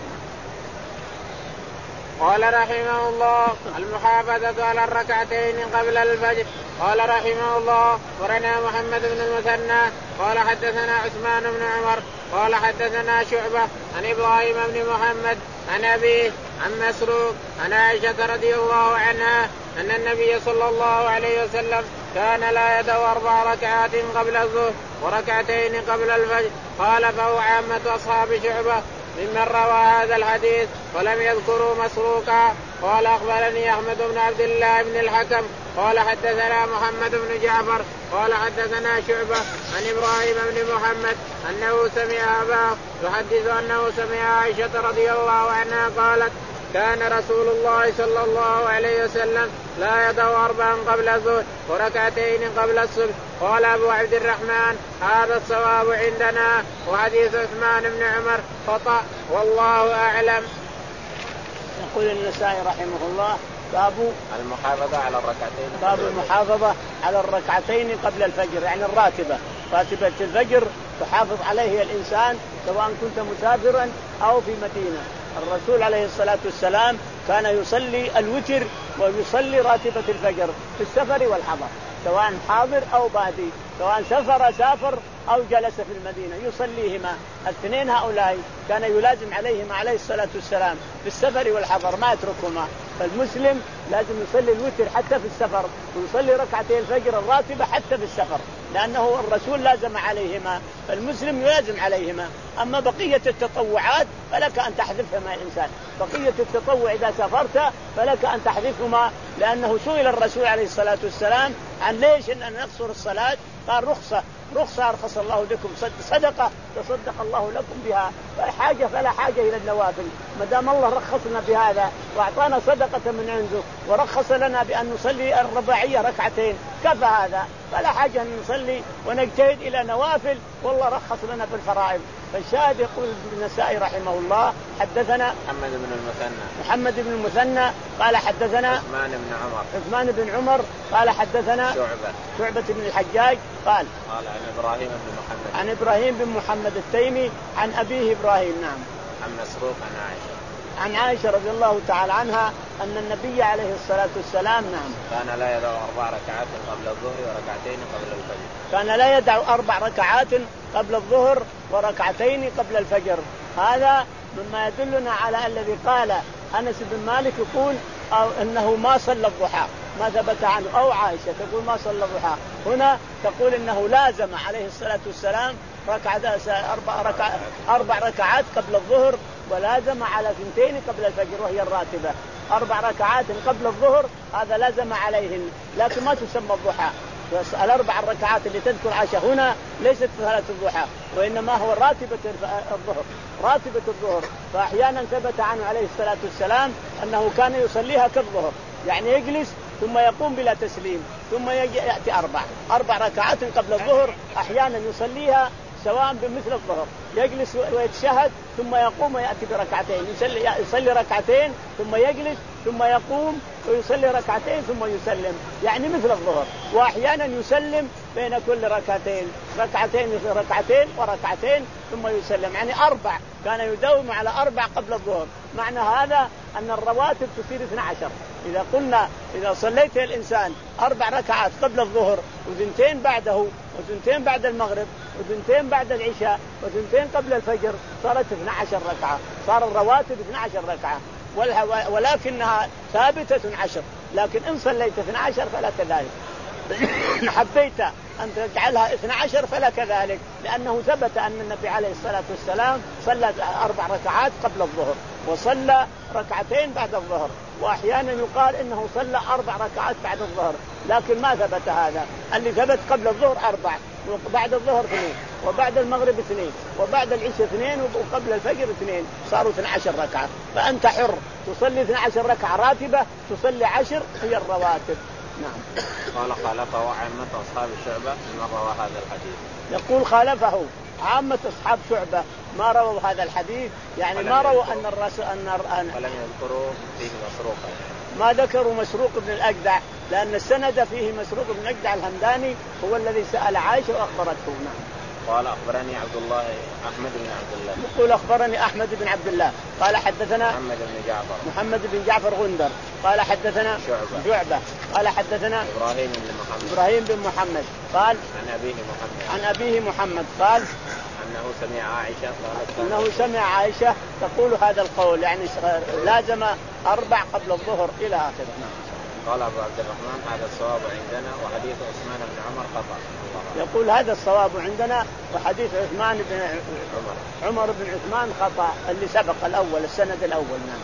قال رحمه الله المحافظة على الركعتين قبل الفجر. قال رحمه الله ورنا محمد بن المثنى قال حدثنا عثمان بن عمر قال حدثنا شعبة عن إبراهيم بن محمد عن أبيه عن مسروق عن عائشة رضي الله عنها أن النبي صلى الله عليه وسلم كان لا يدع أربع ركعات قبل الظهر وركعتين قبل الفجر. قال فهو عامة أصحاب شعبة ممن روى هذا الحديث ولم يذكروا مسروقا. قال أخبرني أحمد بن عبد الله بن الحكم قال حدثنا محمد بن جعفر قال حدثنا شعبة عن إبراهيم بن محمد أنه سمع أباه يحدث أنه سمع عائشة رضي الله عنها قالت كان رسول الله صلى الله عليه وسلم لا يدع أربعا قبل الظهر وركعتين قبل الصبح. قال أبو عبد الرحمن هذا الصواب عندنا، وحديث عثمان بن عمر خطأ والله أعلم. يقول النسائي رحمه الله باب المحافظة على الركعتين باب المحافظة على الركعتين قبل الفجر يعني الراتبة، راتبة الفجر تحافظ عليه الإنسان سواء كنت مسافرا أو في مدينة. الرسول عليه الصلاة والسلام كان يصلي الوتر ويصلي راتبة الفجر في السفر والحضر، سواء حاضر أو بادي، سواء سفر سافر أو جلس في المدينة يصليهما الاثنين. هؤلاء كان يلازم عليهما عليه الصلاة والسلام في السفر والحضر ما يتركهما. فالمسلم لازم يصلي الوتر حتى في السفر ويصلي ركعتي الفجر الراتبة حتى في السفر، لأنه الرسول لازم عليهما فالمسلم يلازم عليهما. أما بقية التطوعات فلك أن تحذفهما الإنسان، بقية التطوع إذا سافرت فلك أن تحذفهما، لأنه سئل الرسول عليه الصلاة والسلام عن ليش أن نقصر الصلاة قال رخصة رخصة أرخص الله لكم، صدقة تصدق الله لكم بها، فحاجة فلا حاجة إلى النوافل. ما دام الله رخصنا بهذا وأعطانا صدقة من عنده ورخص لنا بأن نصلي الرباعية ركعتين كفى هذا، فلا حاجة أن نصلي ونجتهد إلى نوافل والله رخص لنا بالفرائض. فالشاهد يقول النسائي رحمه الله حدثنا محمد بن المثنى محمد بن المثنى قال حدثنا عثمان بن عمر عثمان بن عمر قال حدثنا شعبة شعبة بن الحجاج قال قال عن إبراهيم بن محمد عن إبراهيم بن محمد التيمي عن أبيه إبراهيم نعم عن مسروق عن عائشة عن عائشة رضي الله تعالى عنها أن النبي عليه الصلاة والسلام نعم كان لا يدع أربع ركعات قبل الظهر وركعتين قبل الفجر كان لا يدع أربع ركعات قبل الظهر وركعتين قبل الفجر. هذا مما يدلنا على الذي قال أنس بن مالك يقول أو أنه ما صلى الضحى ما ثبت عنه. أو عائشة تقول ما صلى الضحى. هنا تقول إنه لازم عليه الصلاة والسلام ركعة أربع ركع أربع ركعات قبل الظهر، ولازم على ثنتين قبل الفجر وهي الراتبة. أربع ركعات قبل الظهر هذا لازم عليهن، لكن ما تسمى الضحى. الأربع الركعات اللي تذكر عائشة هنا ليست صلاة الضحى، وإنما هو راتبة الظهر، راتبة الظهر. فأحيانا ثبت عنه عليه الصلاة والسلام أنه كان يصليها كالظهر، يعني يجلس ثم يقوم بلا تسليم، ثم يأتي أربع أربع ركعات قبل الظهر. أحيانا يصليها سواء بمثل الظهر، يجلس ويتشهد ثم يقوم ويأتي بركعتين، يصلي, يصلي ركعتين ثم يجلس ثم يقوم ويصلي ركعتين ثم يسلم، يعني مثل الظهر. وأحيانا يسلم بين كل ركعتين ركعتين ركعتين وركعتين ثم يسلم، يعني أربع. كان يداوم على أربع قبل الظهر. معنى هذا أن الرواتب تصير اثنا عشر. إذا قلنا إذا صليت الإنسان أربع ركعات قبل الظهر وثنتين بعده وثنتين بعد المغرب وثنتين بعد العشاء وثنتين قبل الفجر صارت اثنا عشر ركعة، صار الرواتب اثنا عشر ركعة، ولكنها ثابتة عشر. لكن إن صليت اثنا عشر فلا كذلك. حبيت أن تجعلها اثنا عشر فلا كذلك، لأنه ثبت أن النبي عليه الصلاة والسلام صلى أربع ركعات قبل الظهر وصلى ركعتين بعد الظهر، وأحيانا يقال إنه صلى أربع ركعات بعد الظهر، لكن ما ثبت هذا. اللي ثبت قبل الظهر أربع، وبعد الظهر اثنين، وبعد المغرب اثنين، وبعد العشاء اثنين، وقبل الفجر اثنين، صاروا اثنا عشر ركعة. فأنت حر تصلي اثنا عشر ركعة راتبة، تصلي عشر هي الرواتب. نعم. قال خالفه عامة أصحاب شعبة من روى هذا الحديث. يقول خالفه عامة أصحاب شعبة ما رووا هذا الحديث، يعني ما رووا أن الرسول أن ولم يذكروا فيه مسروق، ما ذكروا مسروق بن الأجدع، لأن السند فيه مسروق بن الأجدع الهمداني هو الذي سأل عائشة وأخبرته. نعم. قال أخبرني عبد الله أحمد بن عبد الله. يقول أخبرني أحمد بن عبد الله قال حدثنا محمد بن جعفر محمد بن جعفر غندر قال حدثنا شعبة, شعبة قال حدثنا إبراهيم بن محمد إبراهيم بن محمد قال عن أبيه محمد عن أبيه محمد قال أنه سمع عائشة أنه سمع عائشة تقول هذا القول، يعني لازم أربع قبل الظهر إلى آخره. قال أبو عبد الرحمن هذا الصواب عندنا وحديث عثمان بن عمر خطأ. يقول هذا الصواب عندنا وحديث عثمان بن عمر عمر بن عثمان خطأ، اللي سبق الأول السند الأول. نعم.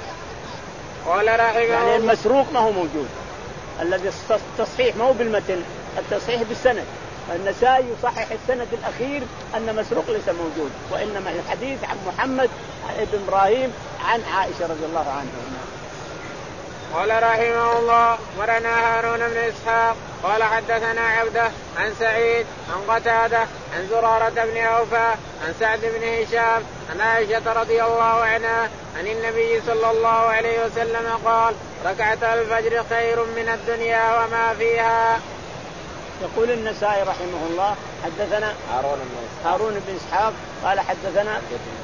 قال رحمه يعني المسروق ما هو موجود، الذي التصحيح ما هو بالمتن، التصحيح بالسند. النسائي يصحح السند الأخير أن مسروق ليس موجود، وإنما الحديث عن محمد بن إبراهيم عن عائشة رضي الله عنها. قال رحمه الله مرنا هارون بن إسحاق قال حدثنا عبده عن سعيد عن قتادة عن زرارة بن أوفى عن سعد بن هشام عن عائشة رضي الله عنها عن النبي صلى الله عليه وسلم قال ركعة الفجر خير من الدنيا وما فيها. يقول النسائي رحمه الله حدثنا هارون بن إسحاق هارون بن إسحاق قال حدثنا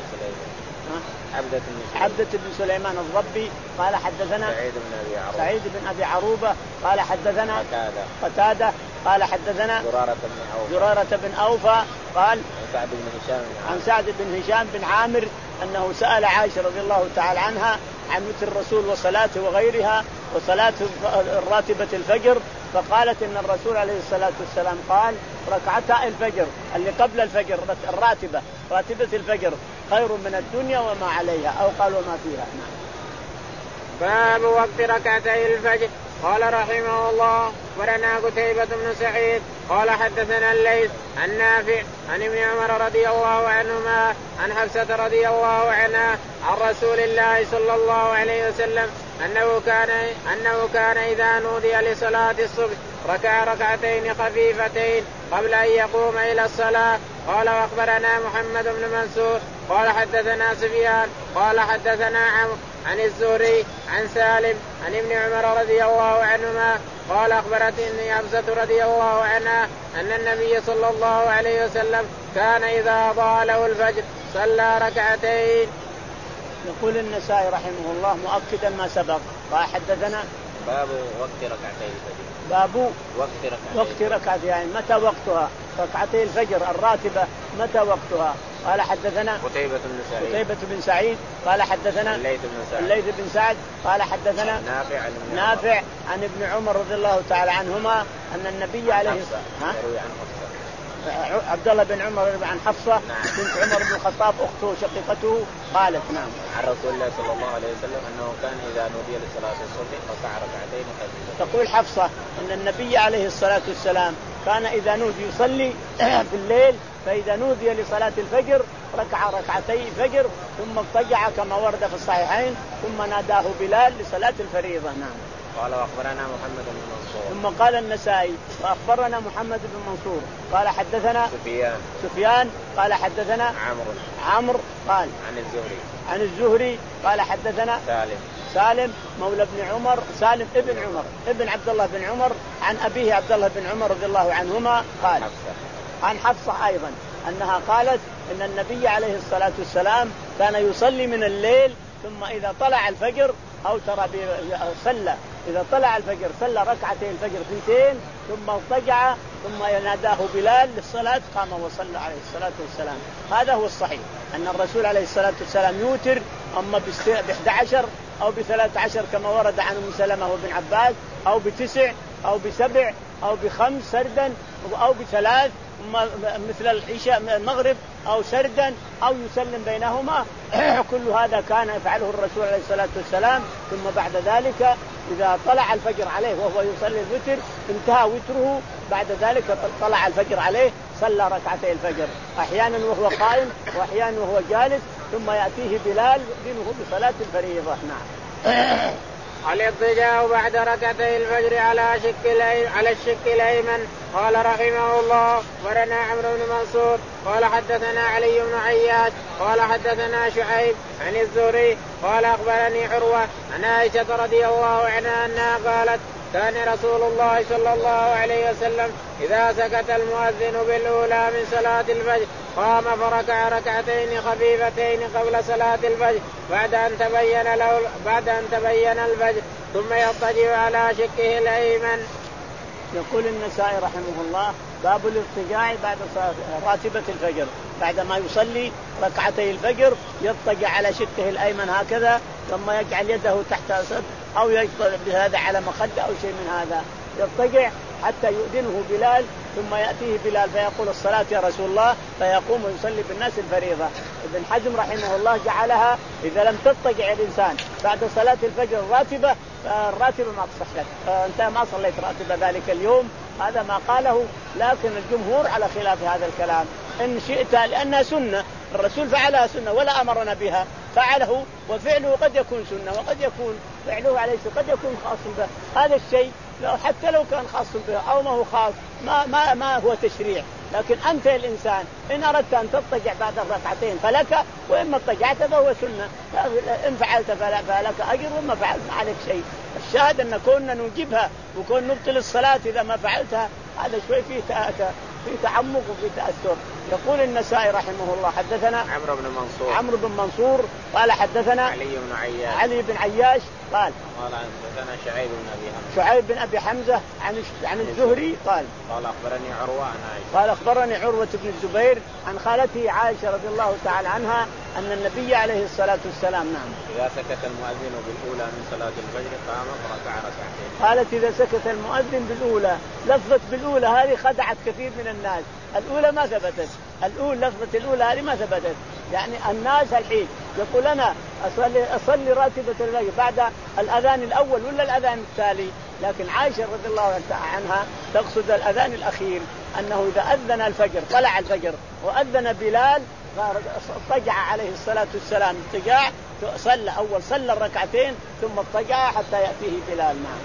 عبدة بن عبدة بن سليمان الضبي قال حدثنا سعيد بن أبي عروبة سعيد بن أبي عروبة قال حدثنا قتادة قتادة قال حدثنا زرارة بن أوفى زرارة بن أوفى قال عن سعد بن هشام عن سعد بن هشام بن عامر أنه سأل عائشة رضي الله تعالى عنها عن مثل الرسول وصلاته وغيرها وصلاة الراتبة الفجر، فقالت إن الرسول عليه الصلاة والسلام قال ركعتا الفجر اللي قبل الفجر الراتبة راتبة الفجر خير من الدنيا وما عليها أو قال وما فيها. باب وقت ركعتي الفجر. قال رحمه الله ورنا قتيبة بن سعيد قال حدثنا الليث عن نافع عن ابن عمر رضي الله عنهما عن حفصة رضي الله عنها عن رسول الله صلى الله عليه وسلم أنه كان أنه كان إذا نودي لصلاة الصبح ركع ركعتين خفيفتين قبل أن يقوم إلى الصلاة. قال واخبرنا محمد بن منصور قال حدثنا سفيان قال حدثنا عمرو عن الزهري عن سالم عن ابن عمر رضي الله عنهما قال أخبرتني حفصة رضي الله عنها أن النبي صلى الله عليه وسلم كان إذا أضاء له الفجر صلى ركعتين. يقول النسائي رحمه الله مؤكدا ما سبق قال حدثنا باب وقت ركعتي الفجر. باب وقت ركعتي وقت ركعتي يعني متى وقتها ركعتي الفجر الراتبة متى وقتها. قال حدثنا قتيبة بن سعيد قتيبة بن سعيد قال حدثنا الليث بن سعد الليث بن سعد قال حدثنا نافع عن ابن نافع عن ابن عمر رضي الله تعالى عنهما أن النبي عليه الصلاة والسلام عبد الله بن عمر عن حفصة نعم. بنت عمر بن الخطاب أخته شقيقته قالت نعم عن رسول الله صلى الله عليه وسلم أنه كان إذا نودي لصلاة الصبح ركع ركعتين خفيفتين. تقول حفصة أن النبي عليه الصلاة والسلام كان إذا نودي يصلي في الليل فإذا نودي لصلاة الفجر ركع ركعتي فجر ثم اضطجع كما ورد في الصحيحين ثم ناداه بلال لصلاة الفريضة. نعم. قال وأخبرنا محمد بن منصور. ثم قال النسائي وأخبرنا محمد بن منصور قال حدثنا سفيان سفيان قال حدثنا عمرو عمرو قال عن الزهري عن الزهري قال حدثنا سالم سالم مولى ابن عمر سالم ابن عمر ابن عبد الله بن عمر عن أبيه عبد الله بن عمر رضي الله عنهما قال حفصة. عن حفصة أيضا أنها قالت إن النبي عليه الصلاة والسلام كان يصلي من الليل ثم إذا طلع الفجر أو ترى صلى إذا طلع الفجر صلى ركعتين الفجر ثنتين ثم اضطجع ثم يناداه بلال للصلاة قام وصلى عليه الصلاة والسلام. هذا هو الصحيح أن الرسول عليه الصلاة والسلام يوتر أما بإحدى عشر أو بثلاث عشر كما ورد عن أم سلمة وابن عباس أو بتسع أو بسبع أو بخمس سردا أو بثلاث مثل العشاء المغرب أو سردا أو يسلم بينهما. كل هذا كان يفعله الرسول عليه الصلاة والسلام. ثم بعد ذلك إذا طلع الفجر عليه وهو يصلي الوتر انتهى وتره بعد ذلك طلع الفجر عليه صلى ركعتي الفجر أحيانا وهو قائم وأحيانا وهو جالس ثم يأتيه بلال يؤذنه بصلاة الفريضة. نعم. الاضطجاع بعد ركعتي الفجر على شك على الشك الايمن. قال رحمه الله ورنا عمرو بن منصور قال حدثنا علي بن عياش قال حدثنا شعيب عن الزهري قال اخبرني عروه عن عائشه رضي الله عنها انها قالت كان رسول الله صلى الله عليه وسلم اذا سكت المؤذن بالاولى من صلاه الفجر قام فركع ركعتين خفيفتين قبل صلاة الفجر بعد أن تبين له بعد أن تبين الفجر ثم يضطجع على شقه الأيمن. يقول النسائي رحمه الله باب الاضطجاع بعد راتبة الفجر بعد ما يصلي ركعتي الفجر يضطجع على شقه الأيمن هكذا ثم يجعل يده تحت صدره أو يجعل بهذا على مخدة أو شيء من هذا يضطجع حتى يؤذنه بلال ثم يأتيه بلال فيقول الصلاة يا رسول الله فيقوم ويصلي بالناس الفريضة. ابن حزم رحمه الله جعلها إذا لم تضطجع الإنسان بعد صلاة الفجر الراتبة الراتبة ما تصح لك أنت ما صليت راتبة ذلك اليوم. هذا ما قاله لكن الجمهور على خلاف هذا الكلام إن شئت لأنها سنة الرسول فعلها سنة ولا أمرنا بها فعله وفعله قد يكون سنة وقد يكون فعله عليه قد يكون خاص به. هذا الشيء حتى لو كان خاص به أو ما هو خاص ما, ما, ما هو تشريع. لكن أنت الإنسان إن أردت أن تضطجع بعد الركعتين فلك وإما اضطجعت فهو سنة إن فعلت فلك أجر وما فعلت ما عليك شيء. الشاهد أن كنا نجيبها وكون نبطل الصلاة إذا ما فعلتها هذا شوي فيه في تعمق وفي تأثر. يقول النسائي رحمه الله حدثنا عمرو بن منصور عمرو بن منصور قال حدثنا علي بن عياش علي بن عياش قال قال حدثنا شعيب بن أبي حمزة شعيب بن أبي حمزة عن عن الزهري قال قال أخبرني عروة عن عائشة قال أخبرني عروة بن الزبير عن خالته عائشة رضي الله تعالى عنها أن النبي عليه الصلاة والسلام نعم إذا سكت المؤذن بالأولى من صلاة الفجر قام فركع ركعتين. قالت إذا سكت المؤذن بالأولى لفظة بالأولى هذه خدعت كثير من الناس. الأولى ما ثبتت الأولى لفظة الأولى هذه ما ثبتت يعني الناس الحين يقول أنا أصلي, أصلي راتبة الفجر بعد الأذان الأول ولا الأذان التالي. لكن عائشة رضي الله عنها تقصد الأذان الأخير أنه إذا أذن الفجر طلع الفجر وأذن بلال اضطجع عليه الصلاة والسلام اضطجاع صلى أول صلى الركعتين ثم اضطجع حتى يأتيه بلال. معه.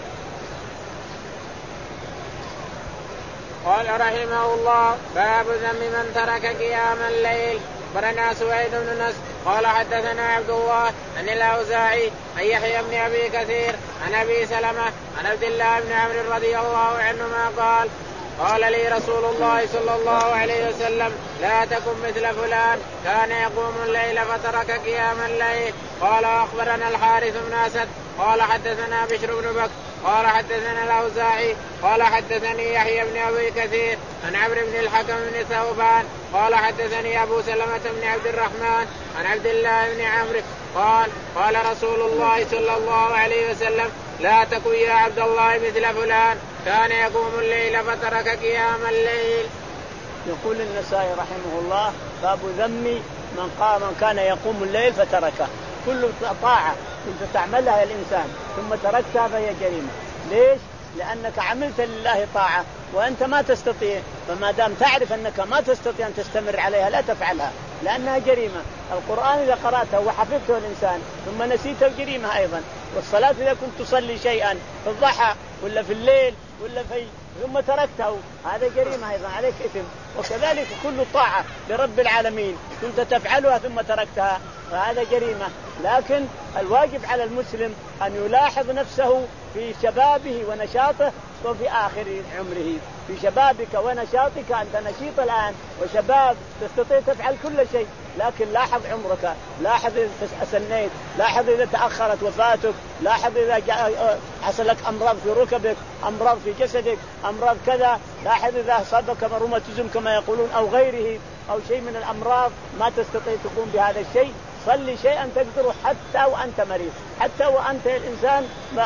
قال رحمه الله باب ذم من ترك قيام الليل. برنا سويد بن نصر قال حدثنا عبد الله عن الأوزاعي عن يحيى بن أبي كثير عن أبي سلمة عن عبد الله بن عمرو رضي الله عنهما قال قال لي رسول الله صلى الله عليه وسلم لا تكن مثل فلان كان يقوم الليل فترك قيام الليل. قال أخبرنا الحارث بن أسد قال حدثنا بشر بن بكر قال حدثنا الأوزاعي قال حدثني يحيى بن أبي كثير عن عمرو بن الحكم بن ثوبان قال حدثني أبو سلمة بن عبد الرحمن عن عبد الله بن عمرو قال قال رسول الله صلى الله عليه وسلم لا تكن يا عبد الله مثل فلان كان يقوم الليل فترك قيام الليل. يقول النسائي رحمه الله باب ذم من قام من كان يقوم الليل فتركه. كل طاعة كنت تعملها الإنسان ثم تركتها فهي جريمة. ليش؟ لأنك عملت لله طاعة وأنت ما تستطيع، فما دام تعرف أنك ما تستطيع أن تستمر عليها لا تفعلها لأنها جريمة. القرآن إذا قرأته وحفظته الإنسان ثم نسيته جريمة أيضا. والصلاة إذا كنت تصلي شيئا في الضحى ولا في الليل ولا في ثم تركته هذا جريمة أيضا عليك إثم. وكذلك كل طاعة لرب العالمين كنت تفعلها ثم تركتها فهذا جريمة. لكن الواجب على المسلم أن يلاحظ نفسه في شبابه ونشاطه وفي آخر عمره. في شبابك ونشاطك أنت نشيط الآن وشباب تستطيع تفعل كل شيء، لكن لاحظ عمرك، لاحظ إذا أسنيت، لاحظ إذا تأخرت وفاتك، لاحظ إذا حصل لك أمراض في ركبك، أمراض في جسدك، أمراض كذا، لاحظ إذا أصابك روماتيزم كما يقولون أو غيره أو شيء من الأمراض ما تستطيع تقوم بهذا الشيء. صلي شيئا تقدره حتى وأنت مريض، حتى وأنت الإنسان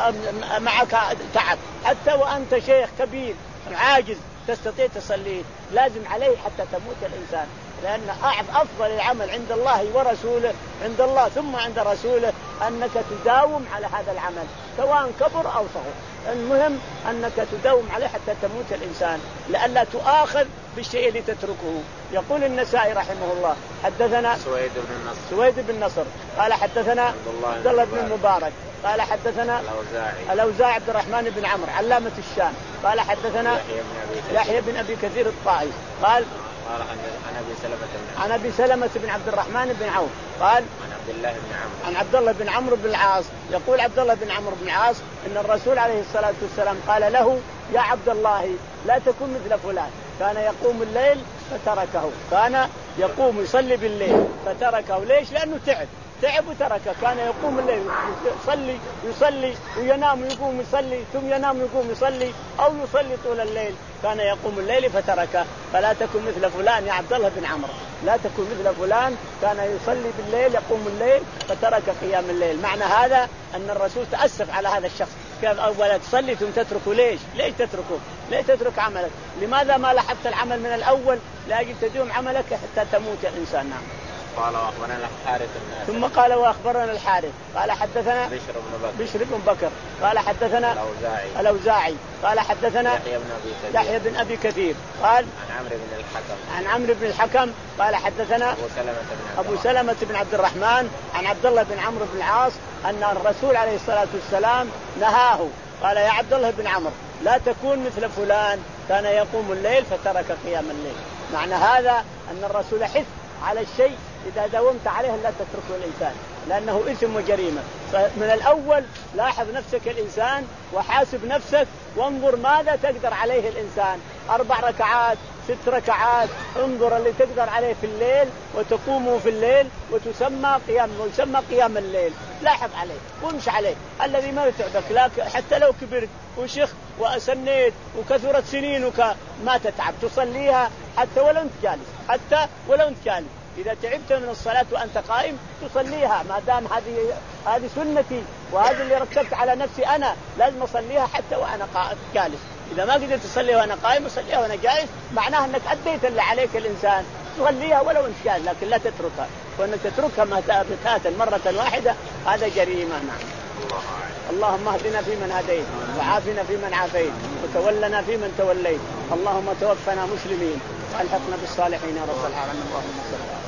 معك تعب، حتى وأنت شيخ كبير عاجز تستطيع تصلي. لازم عليه حتى تموت الإنسان، لأن أفضل العمل عند الله ورسوله عند الله ثم عند رسوله أنك تداوم على هذا العمل سواء كبر أو صغر. المهم أنك تداوم عليه حتى تموت الإنسان لئلا تؤاخذ بالشيء اللي تتركه. يقول النسائي رحمه الله حدثنا سويد بن النصر سويد بن نصر قال حدثنا عبد الله بن المبارك قال حدثنا الأوزاعي الأوزاعي عبد الرحمن بن عمرو علامة الشام قال حدثنا يحيى بن أبي كثير الطائي قال قال عن أبي سلمة بن عن أبي سلمة بن عبد الرحمن بن عوف قال عن عبد الله بن عمرو عن عبد الله بن عمرو بن العاص يقول عبد الله بن عمرو بن العاص إن الرسول عليه الصلاة والسلام قال له يا عبد الله لا تكن مثل فلان كان يقوم الليل فتركه، كان يقوم يصلي بالليل فتركه. ليش؟ لأنه تعب تعب وتركه. كان يقوم الليل يصلي يصلي وينام ويقوم يصلي ثم ينام ويقوم يصلي أو يصلي طول الليل، كان يقوم الليل فتركه. فلا تكن مثل فلان يا عبد الله بن عمرو، لا تكن مثل فلان كان يصلي بالليل يقوم الليل فترك قيام الليل. معنى هذا أن الرسول تأسف على هذا الشخص، كيف أولا تصلي ثم تتركه؟ ليش؟ ليش تتركه؟ ليش تترك عملك؟ لماذا ما لاحظت العمل من الأول لأجل تدوم عملك حتى تموت الإنسان؟ نعم. قال واخبرنا الحارث ثم قال واخبرنا الحارث قال حدثنا بشر بن بكر بشر بن بكر قال حدثنا الأوزاعي الأوزاعي قال حدثنا يحيى بن أبي كثير يحيى بن أبي كثير قال عن عمرو بن الحكم عن عمرو بن الحكم قال حدثنا أبو سلمة بن أبو سلمة بن عبد الرحمن عن عبد الله بن عمرو بن العاص أن الرسول عليه الصلاة والسلام نهاه قال يا عبد الله بن عمرو لا تكون مثل فلان كان يقوم الليل فترك قيام الليل. معنى هذا أن الرسول حث على الشيء إذا داومت عليه لا تتركه الإنسان لأنه إثم وجريمة. فمن الأول لاحظ نفسك الإنسان وحاسب نفسك وانظر ماذا تقدر عليه الإنسان، أربع ركعات ست ركعات، انظر اللي تقدر عليه في الليل وتقومه في الليل وتسمى قيام ويسمى قيام الليل. لاحظ عليه وامشي عليه الذي ما يتعبك، لكن حتى لو كبرت وشخ وأسنيت وكثرت سنينك ما تتعب تصليها حتى ولو انت جالس، حتى ولو انت جالس إذا تعبت من الصلاة وأنت قائم تصليها، ما دام هذه هذه سنتي وهذه اللي رتبت على نفسي أنا لازم أصليها حتى وأنا جالس. إذا ما قدرت تصليها وأنا قائم أصليها وأنا جالس، معناها أنك أديت اللي عليك الإنسان، تصليها ولو أنت جالس لكن لا تتركها، وأنك تتركها متاتا مرة واحدة هذا جريمة. نعم. اللهم اهدنا فيمن هديت وعافنا فيمن عافيت وتولنا فيمن توليت، اللهم توفنا مسلمين والحقنا بالصالحين يا رب العالمين. اللهم صل